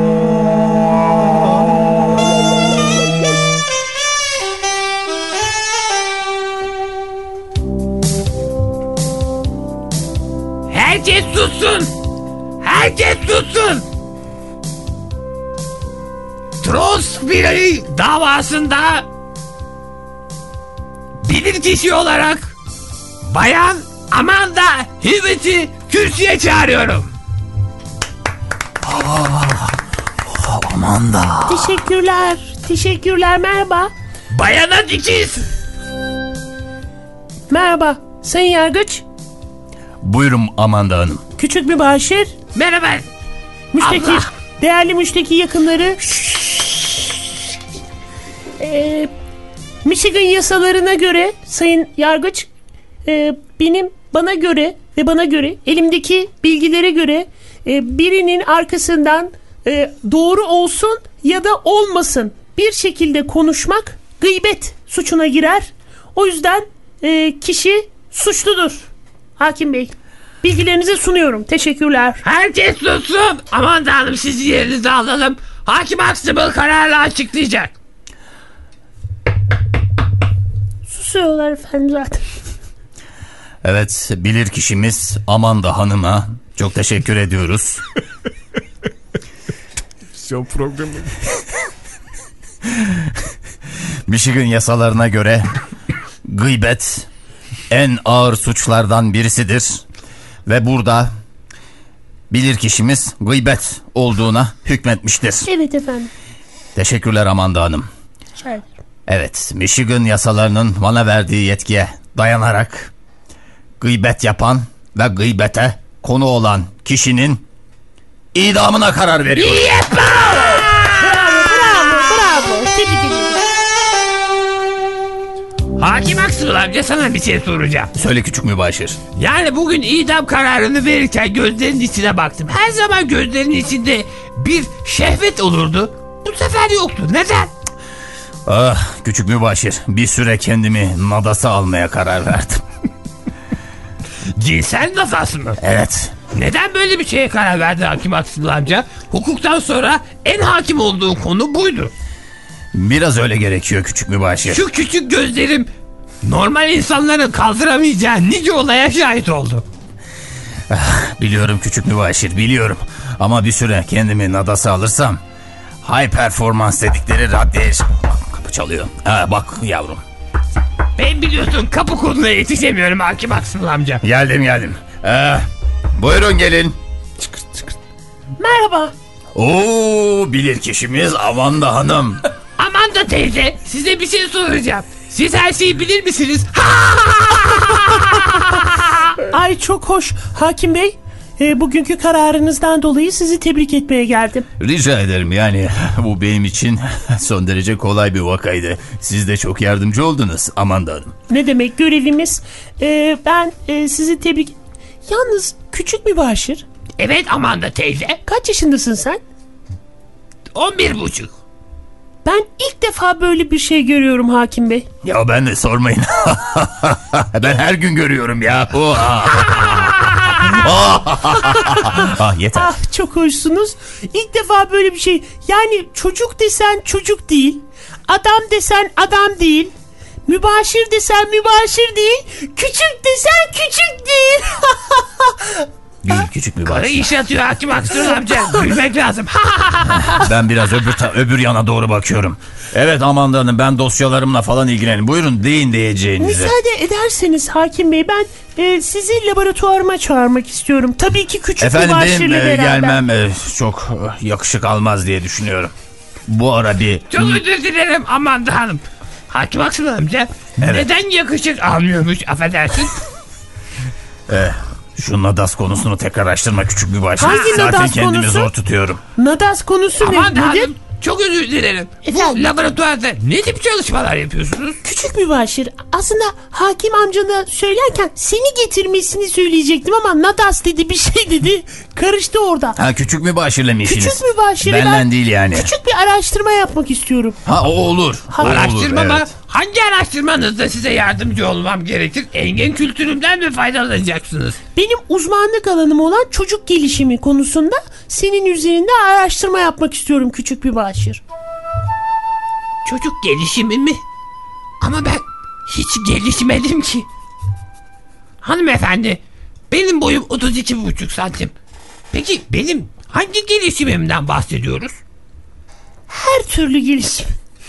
Herkes sussun. Herkes sussun. Trollspiri davasında bilirkişi olarak Bayan Amanda Hibbett'i kürsüye çağırıyorum. Aa, Amanda. Teşekkürler. Teşekkürler. Merhaba. Bayana dikiz. Merhaba. Sayın Yargıç. Buyurun Amanda Hanım. Küçük Mübaşir. Merhaba. Müşteki. Allah. Değerli müşteki yakınları. Ee, Michigan yasalarına göre Sayın Yargıç, e, benim bana göre ve bana göre elimdeki bilgilere göre e, birinin arkasından e, doğru olsun ya da olmasın bir şekilde konuşmak gıybet suçuna girer. O yüzden e, kişi suçludur. Hakim Bey, bilgilerinizi sunuyorum. Teşekkürler. Herkes sussun. Aman tanrım, sizi yerinize alalım. Hakim Huxtable kararla açıklayacak. Susuyorlar efendim zaten. Evet, bilirkişimiz Amanda Hanım'a çok teşekkür ediyoruz. Son programı. Michigan yasalarına göre gıybet en ağır suçlardan birisidir. Ve burada bilirkişimiz gıybet olduğuna hükmetmiştir. Evet efendim. Teşekkürler Amanda Hanım. Rica ederim. Evet, Michigan yasalarının bana verdiği yetkiye dayanarak gıybet yapan ve gıybete konu olan kişinin idamına karar veriyorum. Bravo, bravo, bravo. Tebrik ederim. Hakim Huxtable amca, sana bir şey soracağım. Söyle Küçük Mübaşir. Yani bugün idam kararını verirken gözlerinin içine baktım. Her zaman gözlerinin içinde bir şehvet olurdu. Bu sefer yoktu. Neden? Ah Küçük Mübaşir, bir süre kendimi nadasa almaya karar verdim. Cinsel nadası mı? Evet. Neden böyle bir şeye karar verdi Hakim Huxtable amca? Hukuktan sonra en hakim olduğun konu buydu. Biraz öyle gerekiyor Küçük Mübaşir. Şu küçük gözlerim normal insanların kaldıramayacağı nice olaya şahit oldu. Ah, biliyorum Küçük Mübaşir, biliyorum. Ama bir süre kendimi nadasa alırsam high performans dedikleri raddeye... Kapı çalıyor. Ha, bak yavrum. Ben biliyorsun kapı koluna yetişemiyorum Hakim Huxtable amca. Geldim geldim. Ee, buyurun gelin. Çıkırt çıkırt. Merhaba. Oo, bilirkişimiz Amanda Hanım. Amanda teyze, size bir şey soracağım. Siz her şeyi bilir misiniz? Ay çok hoş. Hakim Bey, e, bugünkü kararınızdan dolayı sizi tebrik etmeye geldim. Rica ederim, yani bu benim için son derece kolay bir vakaydı. Siz de çok yardımcı oldunuz Amanda Hanım. Ne demek, görevimiz. E, ben e, sizi tebrik... Yalnız Küçük mübaşir. Evet Amanda teyze. Kaç yaşındasın sen? On bir buçuk. Ben ilk defa böyle bir şey görüyorum Hakim Bey. Ya ben de sormayın. Ben her gün görüyorum ya. Ah yeter. Ah çok hoşsunuz. İlk defa böyle bir şey. Yani çocuk desen çocuk değil. Adam desen adam değil. Mübaşir desen mübaşir değil. Küçük desen küçük değil. Gül küçük mübaşir. Karı iş atıyor Hakim Aksırıl amca. Gülmek lazım. Ben biraz öbür, ta- öbür yana doğru bakıyorum. Evet Amanda Hanım, ben dosyalarımla falan ilgilenin. Buyurun deyin diyeceğinizi. Müsaade ederseniz Hakim Bey, ben e, sizi laboratuvarıma çağırmak istiyorum. Tabii ki küçük Efendim mübaşirle benim e, beraber. gelmem e, çok e, yakışık almaz diye düşünüyorum. Bu ara bir... Çok özür dilerim Amanda Hanım. Hakim Aksırıl amca Evet. neden yakışık almıyormuş affedersin? E, şu Nadas konusunu tekrar araştırma küçük mübaşir. Hangi Zaten Nadas kendimi konusu? zor tutuyorum. Nadas konusu ne, Amanda nedir? Hanım çok özür dilerim. Bu laboratuvarda ne tip çalışmalar yapıyorsunuz? Küçük mübaşir, aslında hakim amcana söylerken seni getirmesini söyleyecektim ama Nadas dedi, bir şey dedi, karıştı orada. Ha küçük mübaşirle mi işiniz? Küçük mübaşirle Benden ben değil yani. küçük bir araştırma yapmak istiyorum. Ha o olur. Ha, O olur, Araştırma mı? evet. Hangi araştırmanızda size yardımcı olmam gerekir? Engen kültürümden mi faydalanacaksınız? Benim uzmanlık alanım olan çocuk gelişimi konusunda senin üzerinde araştırma yapmak istiyorum küçük mübaşir. Çocuk gelişimi mi? Ama ben hiç gelişmedim ki. Hanımefendi, benim boyum otuz iki buçuk santim. Peki benim hangi gelişimimden bahsediyoruz? Her türlü gelişim.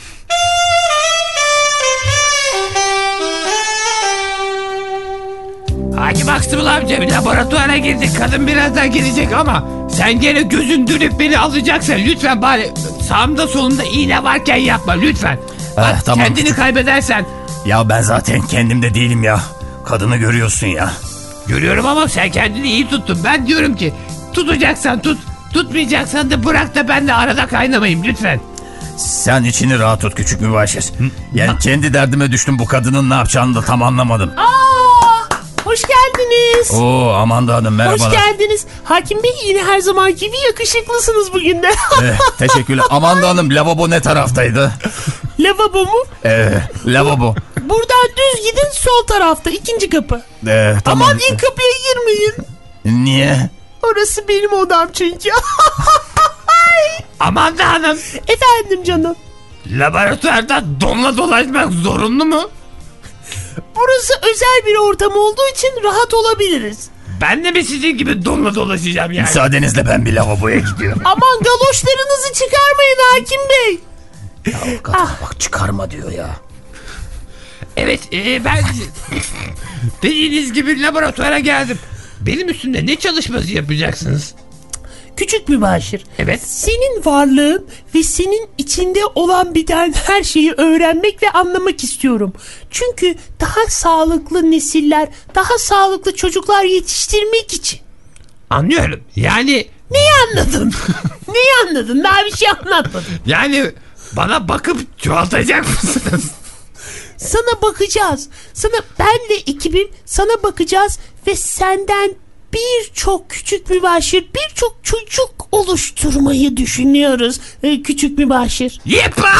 Hakim Aksırıl amca, bir laboratuvara girdik. Kadın birazdan gelecek ama sen gene gözün dönüp beni alacaksın. Lütfen bari sağımda solumda iğne varken yapma lütfen. Bak, Eh, tamam. kendini kaybedersen. Ya ben zaten kendimde değilim ya. Kadını görüyorsun ya. Görüyorum ama sen kendini iyi tuttun. Ben diyorum ki tutacaksan tut, tutmayacaksan da bırak da ben de arada kaynamayayım lütfen. Sen içini rahat tut küçük mübaşir. Yani kendi derdime düştüm, bu kadının ne yapacağını da tam anlamadım. Aa, hoş geldiniz. Oo Amanda Hanım merhabalar. Hoş geldiniz. Hakim Bey, yine her zaman gibi yakışıklısınız bugün de. Eh, teşekkürler. Amanda Hanım, lavabo ne taraftaydı? Lavabo mu? Ee, lavabo. Buradan düz gidin, sol tarafta ikinci kapı. Ee, tamam. Aman ilk kapıya girmeyin. Niye? Orası benim odam çünkü. Amanda Hanım, Efendim canım. laboratuvarda donla dolaşmak zorunlu mu? Burası özel bir ortam olduğu için rahat olabiliriz. Ben de mi sizin gibi donla dolaşacağım yani? Müsaadenizle ben bir lavaboya gidiyorum. Aman galoşlarınızı çıkarmayın Hakim Bey. Ya kadına bak, çıkarma diyor ya. Evet, e, ben dediğiniz gibi laboratuvara geldim. Benim üstümde ne çalışması yapacaksınız? Küçük mübaşir. Evet. Senin varlığın ve senin içinde olan biten her şeyi öğrenmek ve anlamak istiyorum. Çünkü daha sağlıklı nesiller, daha sağlıklı çocuklar yetiştirmek için. Anlıyorum. Yani Neyi anladın? Neyi anladın? Daha bir şey anlatmadın. yani bana bakıp çoğaltacak mısınız? Sana bakacağız. Sana, benle ekibim sana bakacağız ve senden birçok küçük mübaşir, birçok çocuk oluşturmayı düşünüyoruz. Ee, küçük mübaşir. Yepa!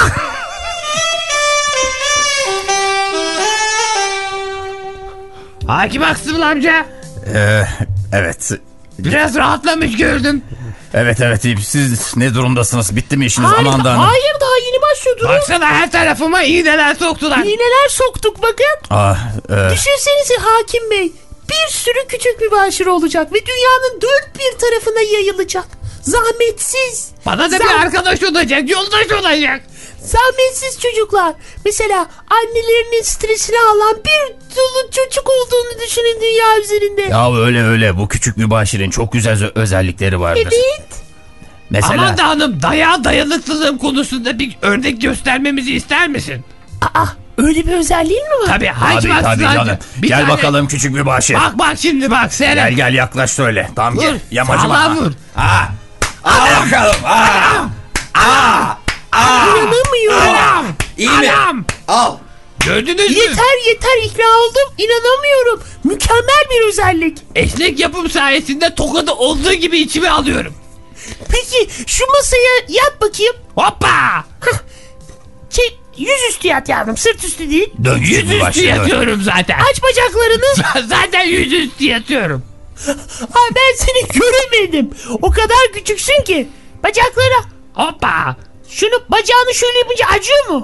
Hakim Aksırıl amca, Ee, evet. biraz rahatlamış gördüm. Evet evet. Siz ne durumdasınız? Bitti mi işiniz Harika. Amanda Hanım? Hayır, daha yeni başlıyordunuz. Baksana her tarafıma iğneler soktular. İğneler soktuk bakın. Ah, e, Düşünsenize Hakim Bey, bir sürü küçük mübaşir olacak ve dünyanın dört bir tarafına yayılacak. Zahmetsiz. Bana da Zah- bir arkadaş olacak, yoldaş olacak. Zahmetsiz çocuklar. Mesela annelerinin stresini alan bir dolu çocuk olduğunu düşünün dünya üzerinde. ya öyle öyle. Bu küçük mübaşirin çok güzel ö- özellikleri vardır. Evet. Mesela... Amanda Hanım, dayağa dayanıklılığım konusunda bir örnek göstermemizi ister misin? Aa, öyle bir özelliğin mi var? Tabii, Hakim Tabii tabii Aksırıl canım. amca. Bir Gel tane- bakalım küçük mübaşir. Bak bak şimdi bak seyret. Gel gel yaklaş şöyle. Tamam Vur. gel. Yamacıma. Sağlam vur. Ha. Hadi bakalım. Ha. İnanamıyorum. Anam! İyi mi? Anam! Al. Gördünüz mü? Yeter yeter ikna oldum. İnanamıyorum. Mükemmel bir özellik. Esnek yapım sayesinde tokadı olduğu gibi içime alıyorum. Peki şu masaya yat bakayım. Hoppa! Şey, yüzüstü yat yavrum, sırt üstü değil. Yüzüstü yatıyorum zaten. Aç bacaklarını. Zaten yüzüstü yatıyorum. Ay ben seni göremedim. O kadar küçüksün ki. Bacaklara. Hoppa! Şunu bacağını şöyle yapınca acıyor mu?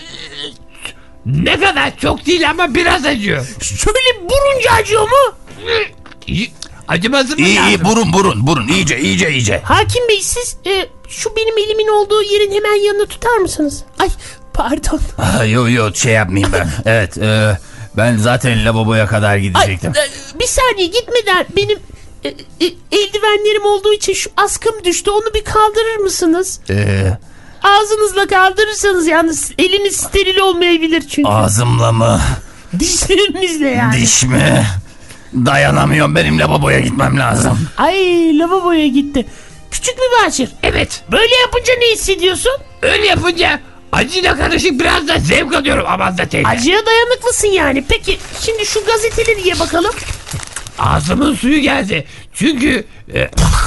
Ne kadar çok değil ama biraz acıyor. Şöyle vurunca acıyor mu? Acıması mı İyi lazım? iyi burun burun burun iyice iyice iyice. Hakim Bey siz e, şu benim elimin olduğu yerin hemen yanına tutar mısınız? Ay pardon. Ah, yo yo şey yapmayayım ben. Evet e, ben zaten lavaboya kadar gidecektim. Ay, e, bir saniye gitmeden benim e, e, eldivenlerim olduğu için şu askım düştü. Onu bir kaldırır mısınız? Eee... Ağzınızla kaldırırsanız yalnız eliniz steril olmayabilir çünkü. Ağzımla mı? Dişlerinizle yani. Diş mi? Dayanamıyorum, benim lavaboya gitmem lazım. Ay lavaboya gitti. Küçük bir Başır. Evet. Böyle yapınca ne hissediyorsun? Öyle yapınca acıyla karışık biraz da zevk alıyorum Amanda teyze. Acıya dayanıklısın yani. Peki şimdi şu gazeteleri ye bakalım. Ağzımın suyu geldi. Çünkü e,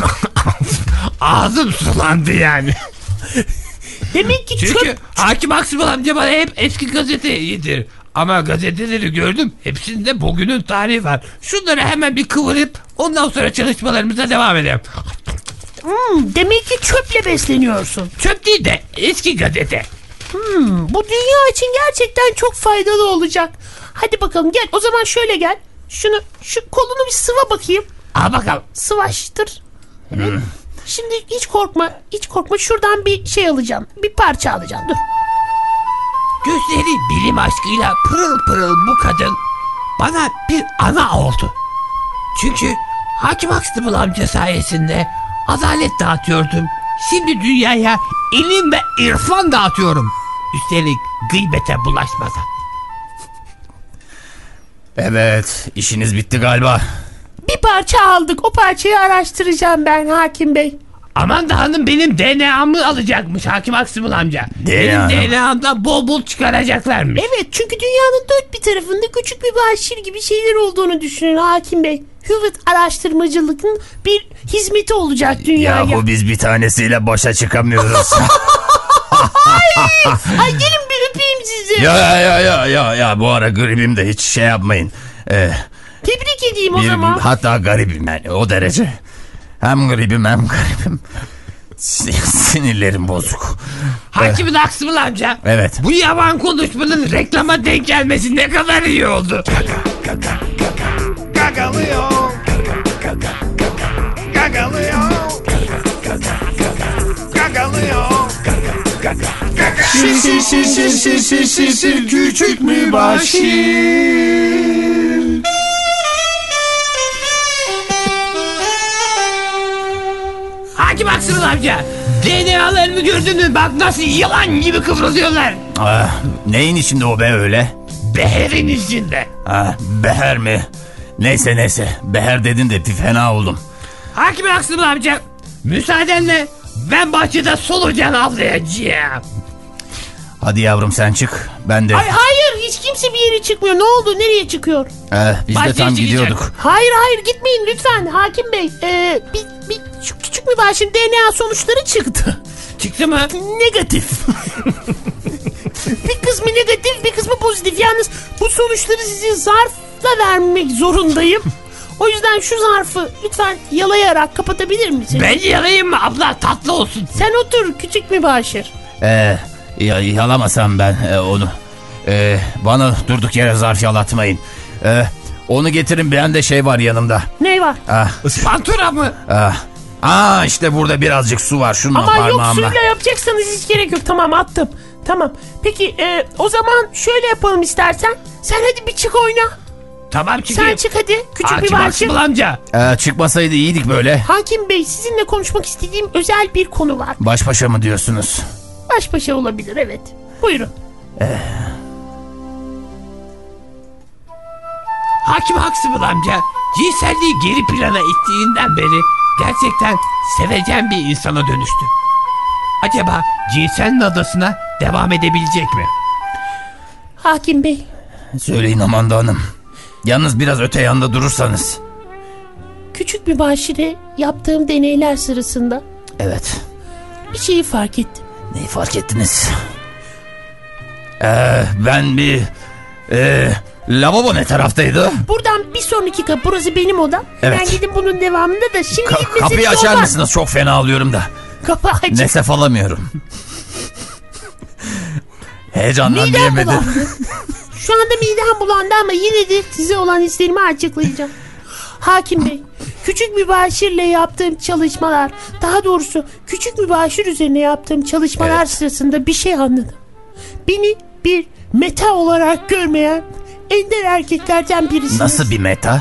ağzım sulandı yani. Demek ki Çünkü çöp... Hakim Aksımıl amca bana hep eski gazete yedir. Ama gazeteleri gördüm. Hepsinde bugünün tarihi var. Şunları hemen bir kıvırıp ondan sonra çalışmalarımıza devam edelim. Hmm, demek ki çöple besleniyorsun. Çöp değil de eski gazete. Hmm, bu dünya için gerçekten çok faydalı olacak. Hadi bakalım gel. O zaman şöyle gel. Şunu, şu kolunu bir sıva bakayım. Al bakalım. Sıvaştır. Evet. Hmm. Şimdi hiç korkma, hiç korkma. Şuradan bir şey alacağım. Bir parça alacağım. Dur. Gözleri bilim aşkıyla pırıl pırıl bu kadın bana bir ana oldu. Çünkü Hakim Aksımıl amca sayesinde adalet dağıtıyordum. Şimdi dünyaya ilim ve irfan dağıtıyorum. Üstelik gıybete bulaşmadan. Evet, işiniz bitti galiba. Bir parça aldık. O parçayı araştıracağım ben Hakim Bey. Amanda Hanım benim D N A'mı alacakmış Hakim Aksımıl amca. D N A benim D N A'mdan bol bol çıkaracaklarmış. Evet, çünkü dünyanın dört bir tarafında küçük bir Başir gibi şeyler olduğunu düşünün Hakim Bey. Hüvit araştırmacılığın bir hizmeti olacak dünyaya. Yahu biz bir tanesiyle boşa çıkamıyoruz. ay, ay gelin bir öpeyim sizi. Ya ya ya ya ya bu ara gribim de hiç şey yapmayın. Ee, Tebrik edeyim o bir, zaman. Hatta garibim yani o derece. Hem gribim hem garibim. Sinirlerim bozuk. Hakimin Aksımıl amca. Evet. Bu yavan konuşmanın reklama denk gelmesi ne kadar iyi oldu. Gagalıyor. Gagalıyor. Gagalıyor. Şişir şişir şişir şişir küçük mübaşir. Hakim Aksımıl amca, D N A'larını gördün mü? Bak nasıl yılan gibi kıvrılıyorlar. Ah, neyin içinde o be öyle? Beher'in içinde. Ah, Beher mi? Neyse neyse, Beher dedin de bir fena oldum. Hakim Aksımıl amca, müsaadenle ben bahçede solucan avlayacağım. Hadi yavrum sen çık, ben de... Ay hayır, hiç kimse bir yere çıkmıyor. Ne oldu, nereye çıkıyor? Eh, biz Bahçeye de tam çıkacak. gidiyorduk. Hayır hayır gitmeyin lütfen Hakim Bey. Ee, bir, bir, şu küçük bir Başir'in D N A sonuçları çıktı. Çıktı mı? Negatif. Bir kısmı negatif, bir kısmı pozitif. Yalnız bu sonuçları size zarfla vermek zorundayım. O yüzden şu zarfı lütfen yalayarak kapatabilir misiniz? Ben yalayayım mı abla, tatlı olsun. Sen otur küçük bir Başir. Ee, ya, yalamasam ben e, onu. Ee, bana durduk yere zarf yalatmayın. Ee, onu getirin, bir de şey var yanımda. Ne var? Ah, Ispantura mı? ah. Aa işte burada birazcık su var, şununla Ama parmağımla. yok, suyla yapacaksanız hiç gerek yok. Tamam, attım. Tamam. Peki e, o zaman şöyle yapalım istersen. Sen hadi bir çık oyna. Tamam çıkayım. Sen çık hadi. Küçük Hakim bir Başir. Aksımıl amca. Ee, çıkmasaydı iyiydik böyle. Hakim Bey, sizinle konuşmak istediğim özel bir konu var. Baş başa mı diyorsunuz? Baş başa olabilir, evet. Buyurun. Ee, Hakim Aksımıl amca cinselliği geri plana ittiğinden beri gerçekten sevecen bir insana dönüştü. Acaba cinsel nadasına devam edebilecek mi? Hakim Bey. Söyleyin Amanda Hanım. Yalnız biraz öte yanda durursanız. Küçük mübaşire yaptığım deneyler sırasında. Evet. Bir şeyi fark ettim. Neyi fark ettiniz? Ee, ben bir... E, lavabo ne taraftaydı? Buradan bir sonraki kapı. Burası benim odam. Evet. Ben gidin bunun devamında da şimdi... Ka- kapıyı açar olmaz. Mısınız? Çok fena alıyorum da. Kapı aç. Nefes alamıyorum. Heyecandan diyemedim. Şu anda midem bulandı ama yine de size olan hislerimi açıklayacağım. Hakim Bey, küçük mübaşirle yaptığım çalışmalar, daha doğrusu küçük mübaşir üzerine yaptığım çalışmalar evet. sırasında bir şey anladım. Beni bir meta olarak görmeyen ender erkeklerden birisiniz. Nasıl bir meta?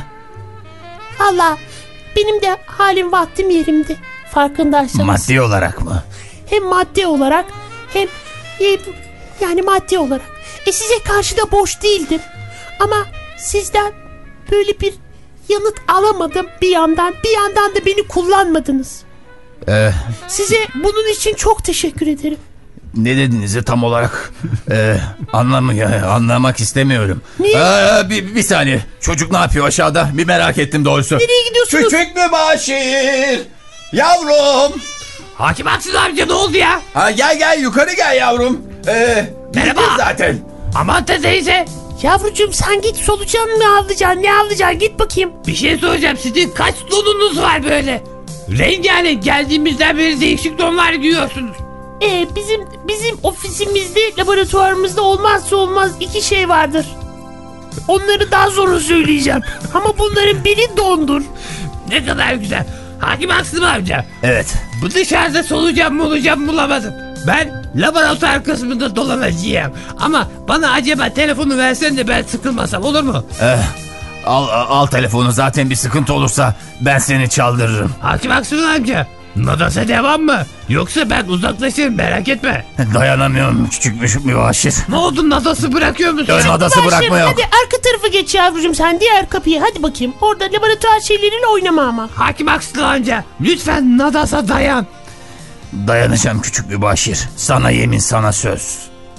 Allah, benim de halim vaktim yerimde, farkındaysanız. Maddi olarak mı? Hem maddi olarak hem, hem yani maddi olarak. E size karşı da boş değildim. Ama sizden böyle bir yanıt alamadım bir yandan. Bir yandan da beni kullanmadınız. Ee, Size bunun için çok teşekkür ederim. Ne dediğinizi tam olarak e, anlamıyor, anlamak istemiyorum. Niye? Ee, bir, bir saniye. Çocuk ne yapıyor aşağıda? Bir merak ettim doğrusu. Nereye gidiyorsunuz? Küçük mübaşir. Yavrum. Hakim Aksız amca ne oldu ya? Ha, gel gel yukarı gel yavrum. Ee, Merhaba. Zaten. Aman teyze. Yavrucuğum sen git solucan mı avlayacaksın ne avlayacaksın git bakayım. Bir şey soracağım, sizin kaç donunuz var böyle? Rengarenk, geldiğimizden beri değişik donlar giyiyorsunuz. Ee, bizim bizim ofisimizde, laboratuvarımızda olmazsa olmaz iki şey vardır. Onları daha sonra söyleyeceğim. Ama bunların biri dondur. Ne kadar güzel. Hakim Aksız amca. Evet. Bu dışarıda solucan molucan bulamadım. Ben laboratuvar kısmında dolanacağım. Ama bana acaba telefonu versen de ben sıkılmasam olur mu? Eh, al, al telefonu, zaten bir sıkıntı olursa ben seni çaldırırım. Hakim Aksız amca, Nadas'a devam mı? Yoksa ben uzaklaşırım, merak etme. Dayanamıyorum küçük mübaşir. Ne oldu, Nadas'ı bırakıyor musun? Öyle Nadas'ı bırakma yok. Hadi arka tarafa geç yavrucuğum, sen diğer kapıya hadi bakayım. Orada laboratuvar şeyleriyle oynama ama. Hakim Aksız amca, lütfen Nadas'a dayan. Dayanacağım küçük mübaşir. Sana yemin, sana söz.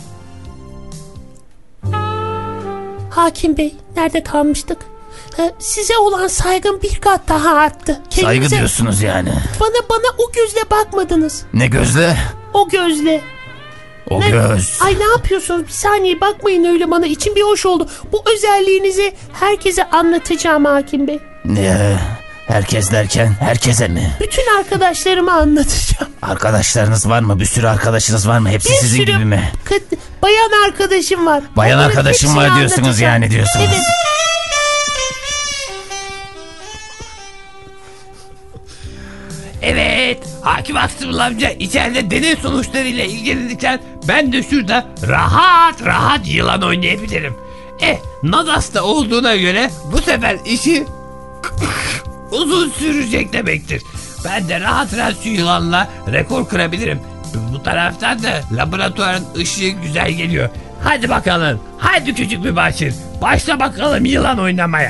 Hakim Bey, nerede kalmıştık? Ee, size olan saygım bir kat daha arttı. Kendinize... Saygı diyorsunuz yani. Bana bana o gözle bakmadınız. Ne gözle? O gözle. O ne? göz. Ay ne yapıyorsunuz? Bir saniye bakmayın öyle bana. İçim bir hoş oldu. Bu özelliğinizi herkese anlatacağım Hakim Bey. Ne? Herkes derken herkese mi? Bütün arkadaşlarıma anlatacağım. Arkadaşlarınız var mı? Bir sürü arkadaşınız var mı? Hepsi bir sizin sürü gibi mi? Kı- bayan arkadaşım var. Bayan onların arkadaşım var diyorsunuz yani diyorsunuz. Evet. Evet, Hakim Aksız amca içeride deney sonuçlarıyla ilgilenirken ben de şurada rahat rahat yılan oynayabilirim. Eh, Nadas'ta olduğuna göre bu sefer işi uzun sürecek demektir. Ben de rahat rahat şu yılanla rekor kırabilirim. Bu taraftan da laboratuvarın ışığı güzel geliyor. Hadi bakalım, hadi küçük mübaşir, başla bakalım yılan oynamaya.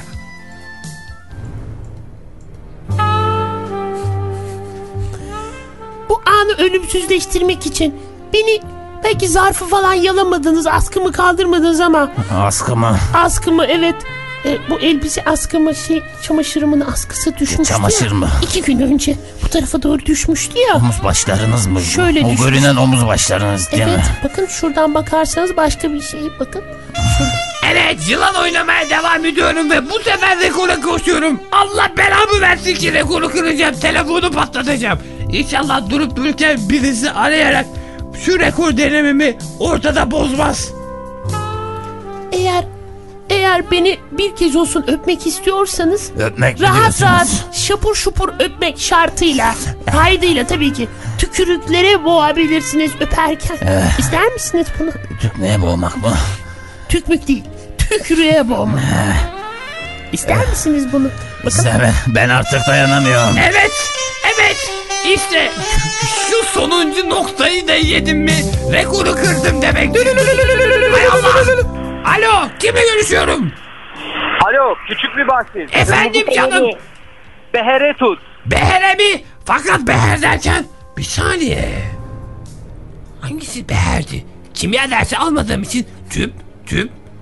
Bu anı ölümsüzleştirmek için beni belki zarfı falan yalamadınız, askımı kaldırmadınız ama... Askımı? Askımı evet. E, bu elbise askımı şey, çamaşırımın askısı düşmüştü. Çamaşır ya. mı? İki gün önce bu tarafa doğru düşmüştü ya. Omuz başlarınız mı? Şöyle o düşmüş. görünen omuz başlarınız değil evet, mi? Evet, bakın şuradan bakarsanız başka bir şey bakın. Şurada. Evet, yılan oynamaya devam ediyorum ve bu sefer rekora koşuyorum. Allah belamı versin ki rekoru kıracağım, telefonu patlatacağım. İnşallah durup dururken birisi arayarak şu rekor denememi ortada bozmaz. Eğer eğer beni bir kez olsun öpmek istiyorsanız öpmek rahat rahat şapur şupur öpmek şartıyla, kaydıyla tabii ki tükürüklere boğabilirsiniz öperken. Eh. İster misiniz bunu? Neye boğmak bu? Tükmük değil, tükürüğe boğmak. İster misiniz bunu? Bakın. İstemem, ben artık dayanamıyorum. Evet, evet. İşte şu sonuncu noktayı da yedim mi rekoru kırdım demek. Hay Allah. Alo, kimle görüşüyorum? Alo, küçük bir bahsin. Efendim canım. Beher'e tut. Beher'e mi? Fakat Beher derken bir saniye. Hangisi Beher'di? Kimya dersi almadığım için tüp, tüp,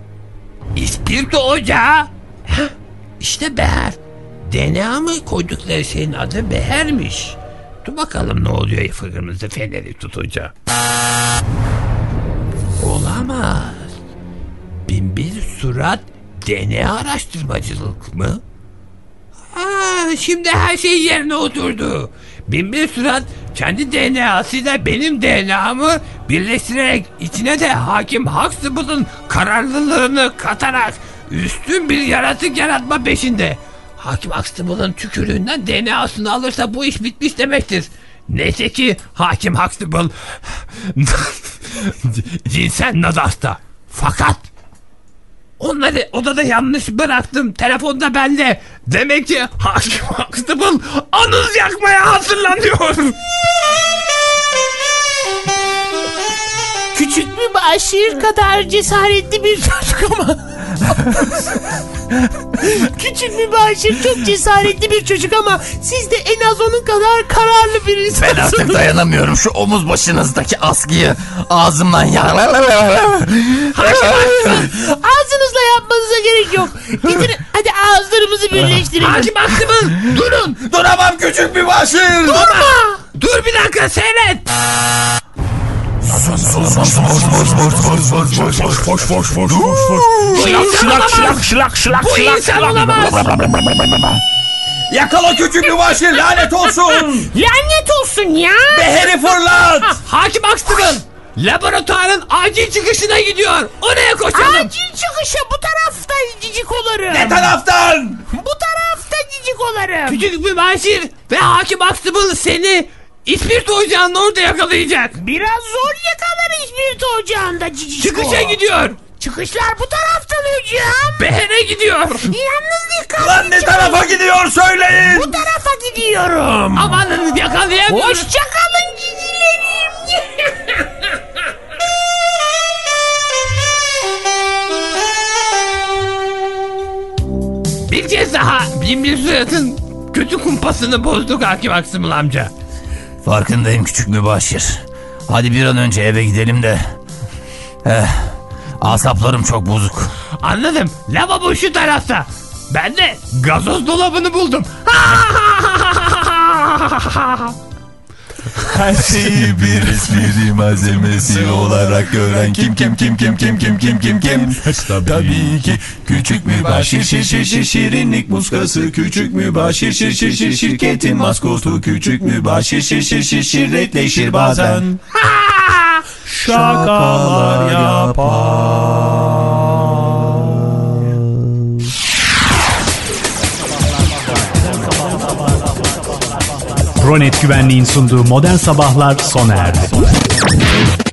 İspirto ocağı. Heh, İşte Beher. D N A mı koydukları şeyin adı Beher'miş. Dur bakalım ne oluyor fırınımızda feneri tutunca. Olamaz. Binbir Surat D N A araştırmacılık mı? Aa, şimdi her şey yerine oturdu. Binbir Surat kendi D N A'sıyla benim D N A'mı birleştirerek içine de Hakim Huxtable'ın kararlılığını katarak üstün bir yaratık yaratma peşinde. Hakim Huxtable'ın tükürüğünden D N A'sını alırsa bu iş bitmiş demektir. Neyse ki Hakim Huxtable cinsel nadasta. Fakat onları odada yanlış bıraktım. Telefonda bende. Demek ki Hakim Huxtable anız yakmaya hazırlanıyor. Küçük bir Başir kadar cesaretli bir çocuk ama. Küçük bir Başir çok cesaretli bir çocuk ama siz de en az onun kadar kararlı bir insansınız. Ben artık dayanamıyorum şu omuz başınızdaki askıyı ağzımdan ya. Ağzınızla yapmanıza gerek yok. Gidin hadi ağızlarımızı birleştirelim. Hakim Huxtable durun. Duramam küçük bir Başir. Durma. Dur bir dakika seyret. Bu insan olamaz. Yakala küçük bir Başir, lanet olsun. Lanet olsun ya. Beher'i fırlat. Hakim Huxtable laboratuvarın acil çıkışına gidiyor. Oraya koşalım. Acil çıkışa bu tarafta cicikolarım. Ne taraftan? Bu tarafta cicikolarım. Küçük bir Başir ve Hakim Huxtable seni İspirto ocağının orada yakalayacak. Biraz zor yakalar İspirto ocağında ciciko. Çıkışa gidiyor. Çıkışlar bu taraftan hocam. Beher'e gidiyor. Yalnız dikkat. Lan ne tarafa gidiyor söyleyin. Bu tarafa gidiyorum. Amanın yakalayamıyorum. Hoşçakalın cicilerim. Bir kez daha Binbir Surat'ın kötü kumpasını bozduk Hakim Huxtable amca. Farkındayım küçük mübaşir. Hadi bir an önce eve gidelim de. Eh, asaplarım çok bozuk. Anladım. Lavabo şu tarafta. Ben de gazoz dolabını buldum. Her şeyi bir espri malzemesi olarak gören kim kim kim kim kim kim kim kim kim tabii ki küçük mübaşir şir şir şir şirinlik muskası küçük mübaşir şir şir şir şirketin maskotu küçük mübaşir şir şir şir şirretleşir bazen şakalar yapar. Ronet Güvenliğin sunduğu Modern Sabahlar sona erdi.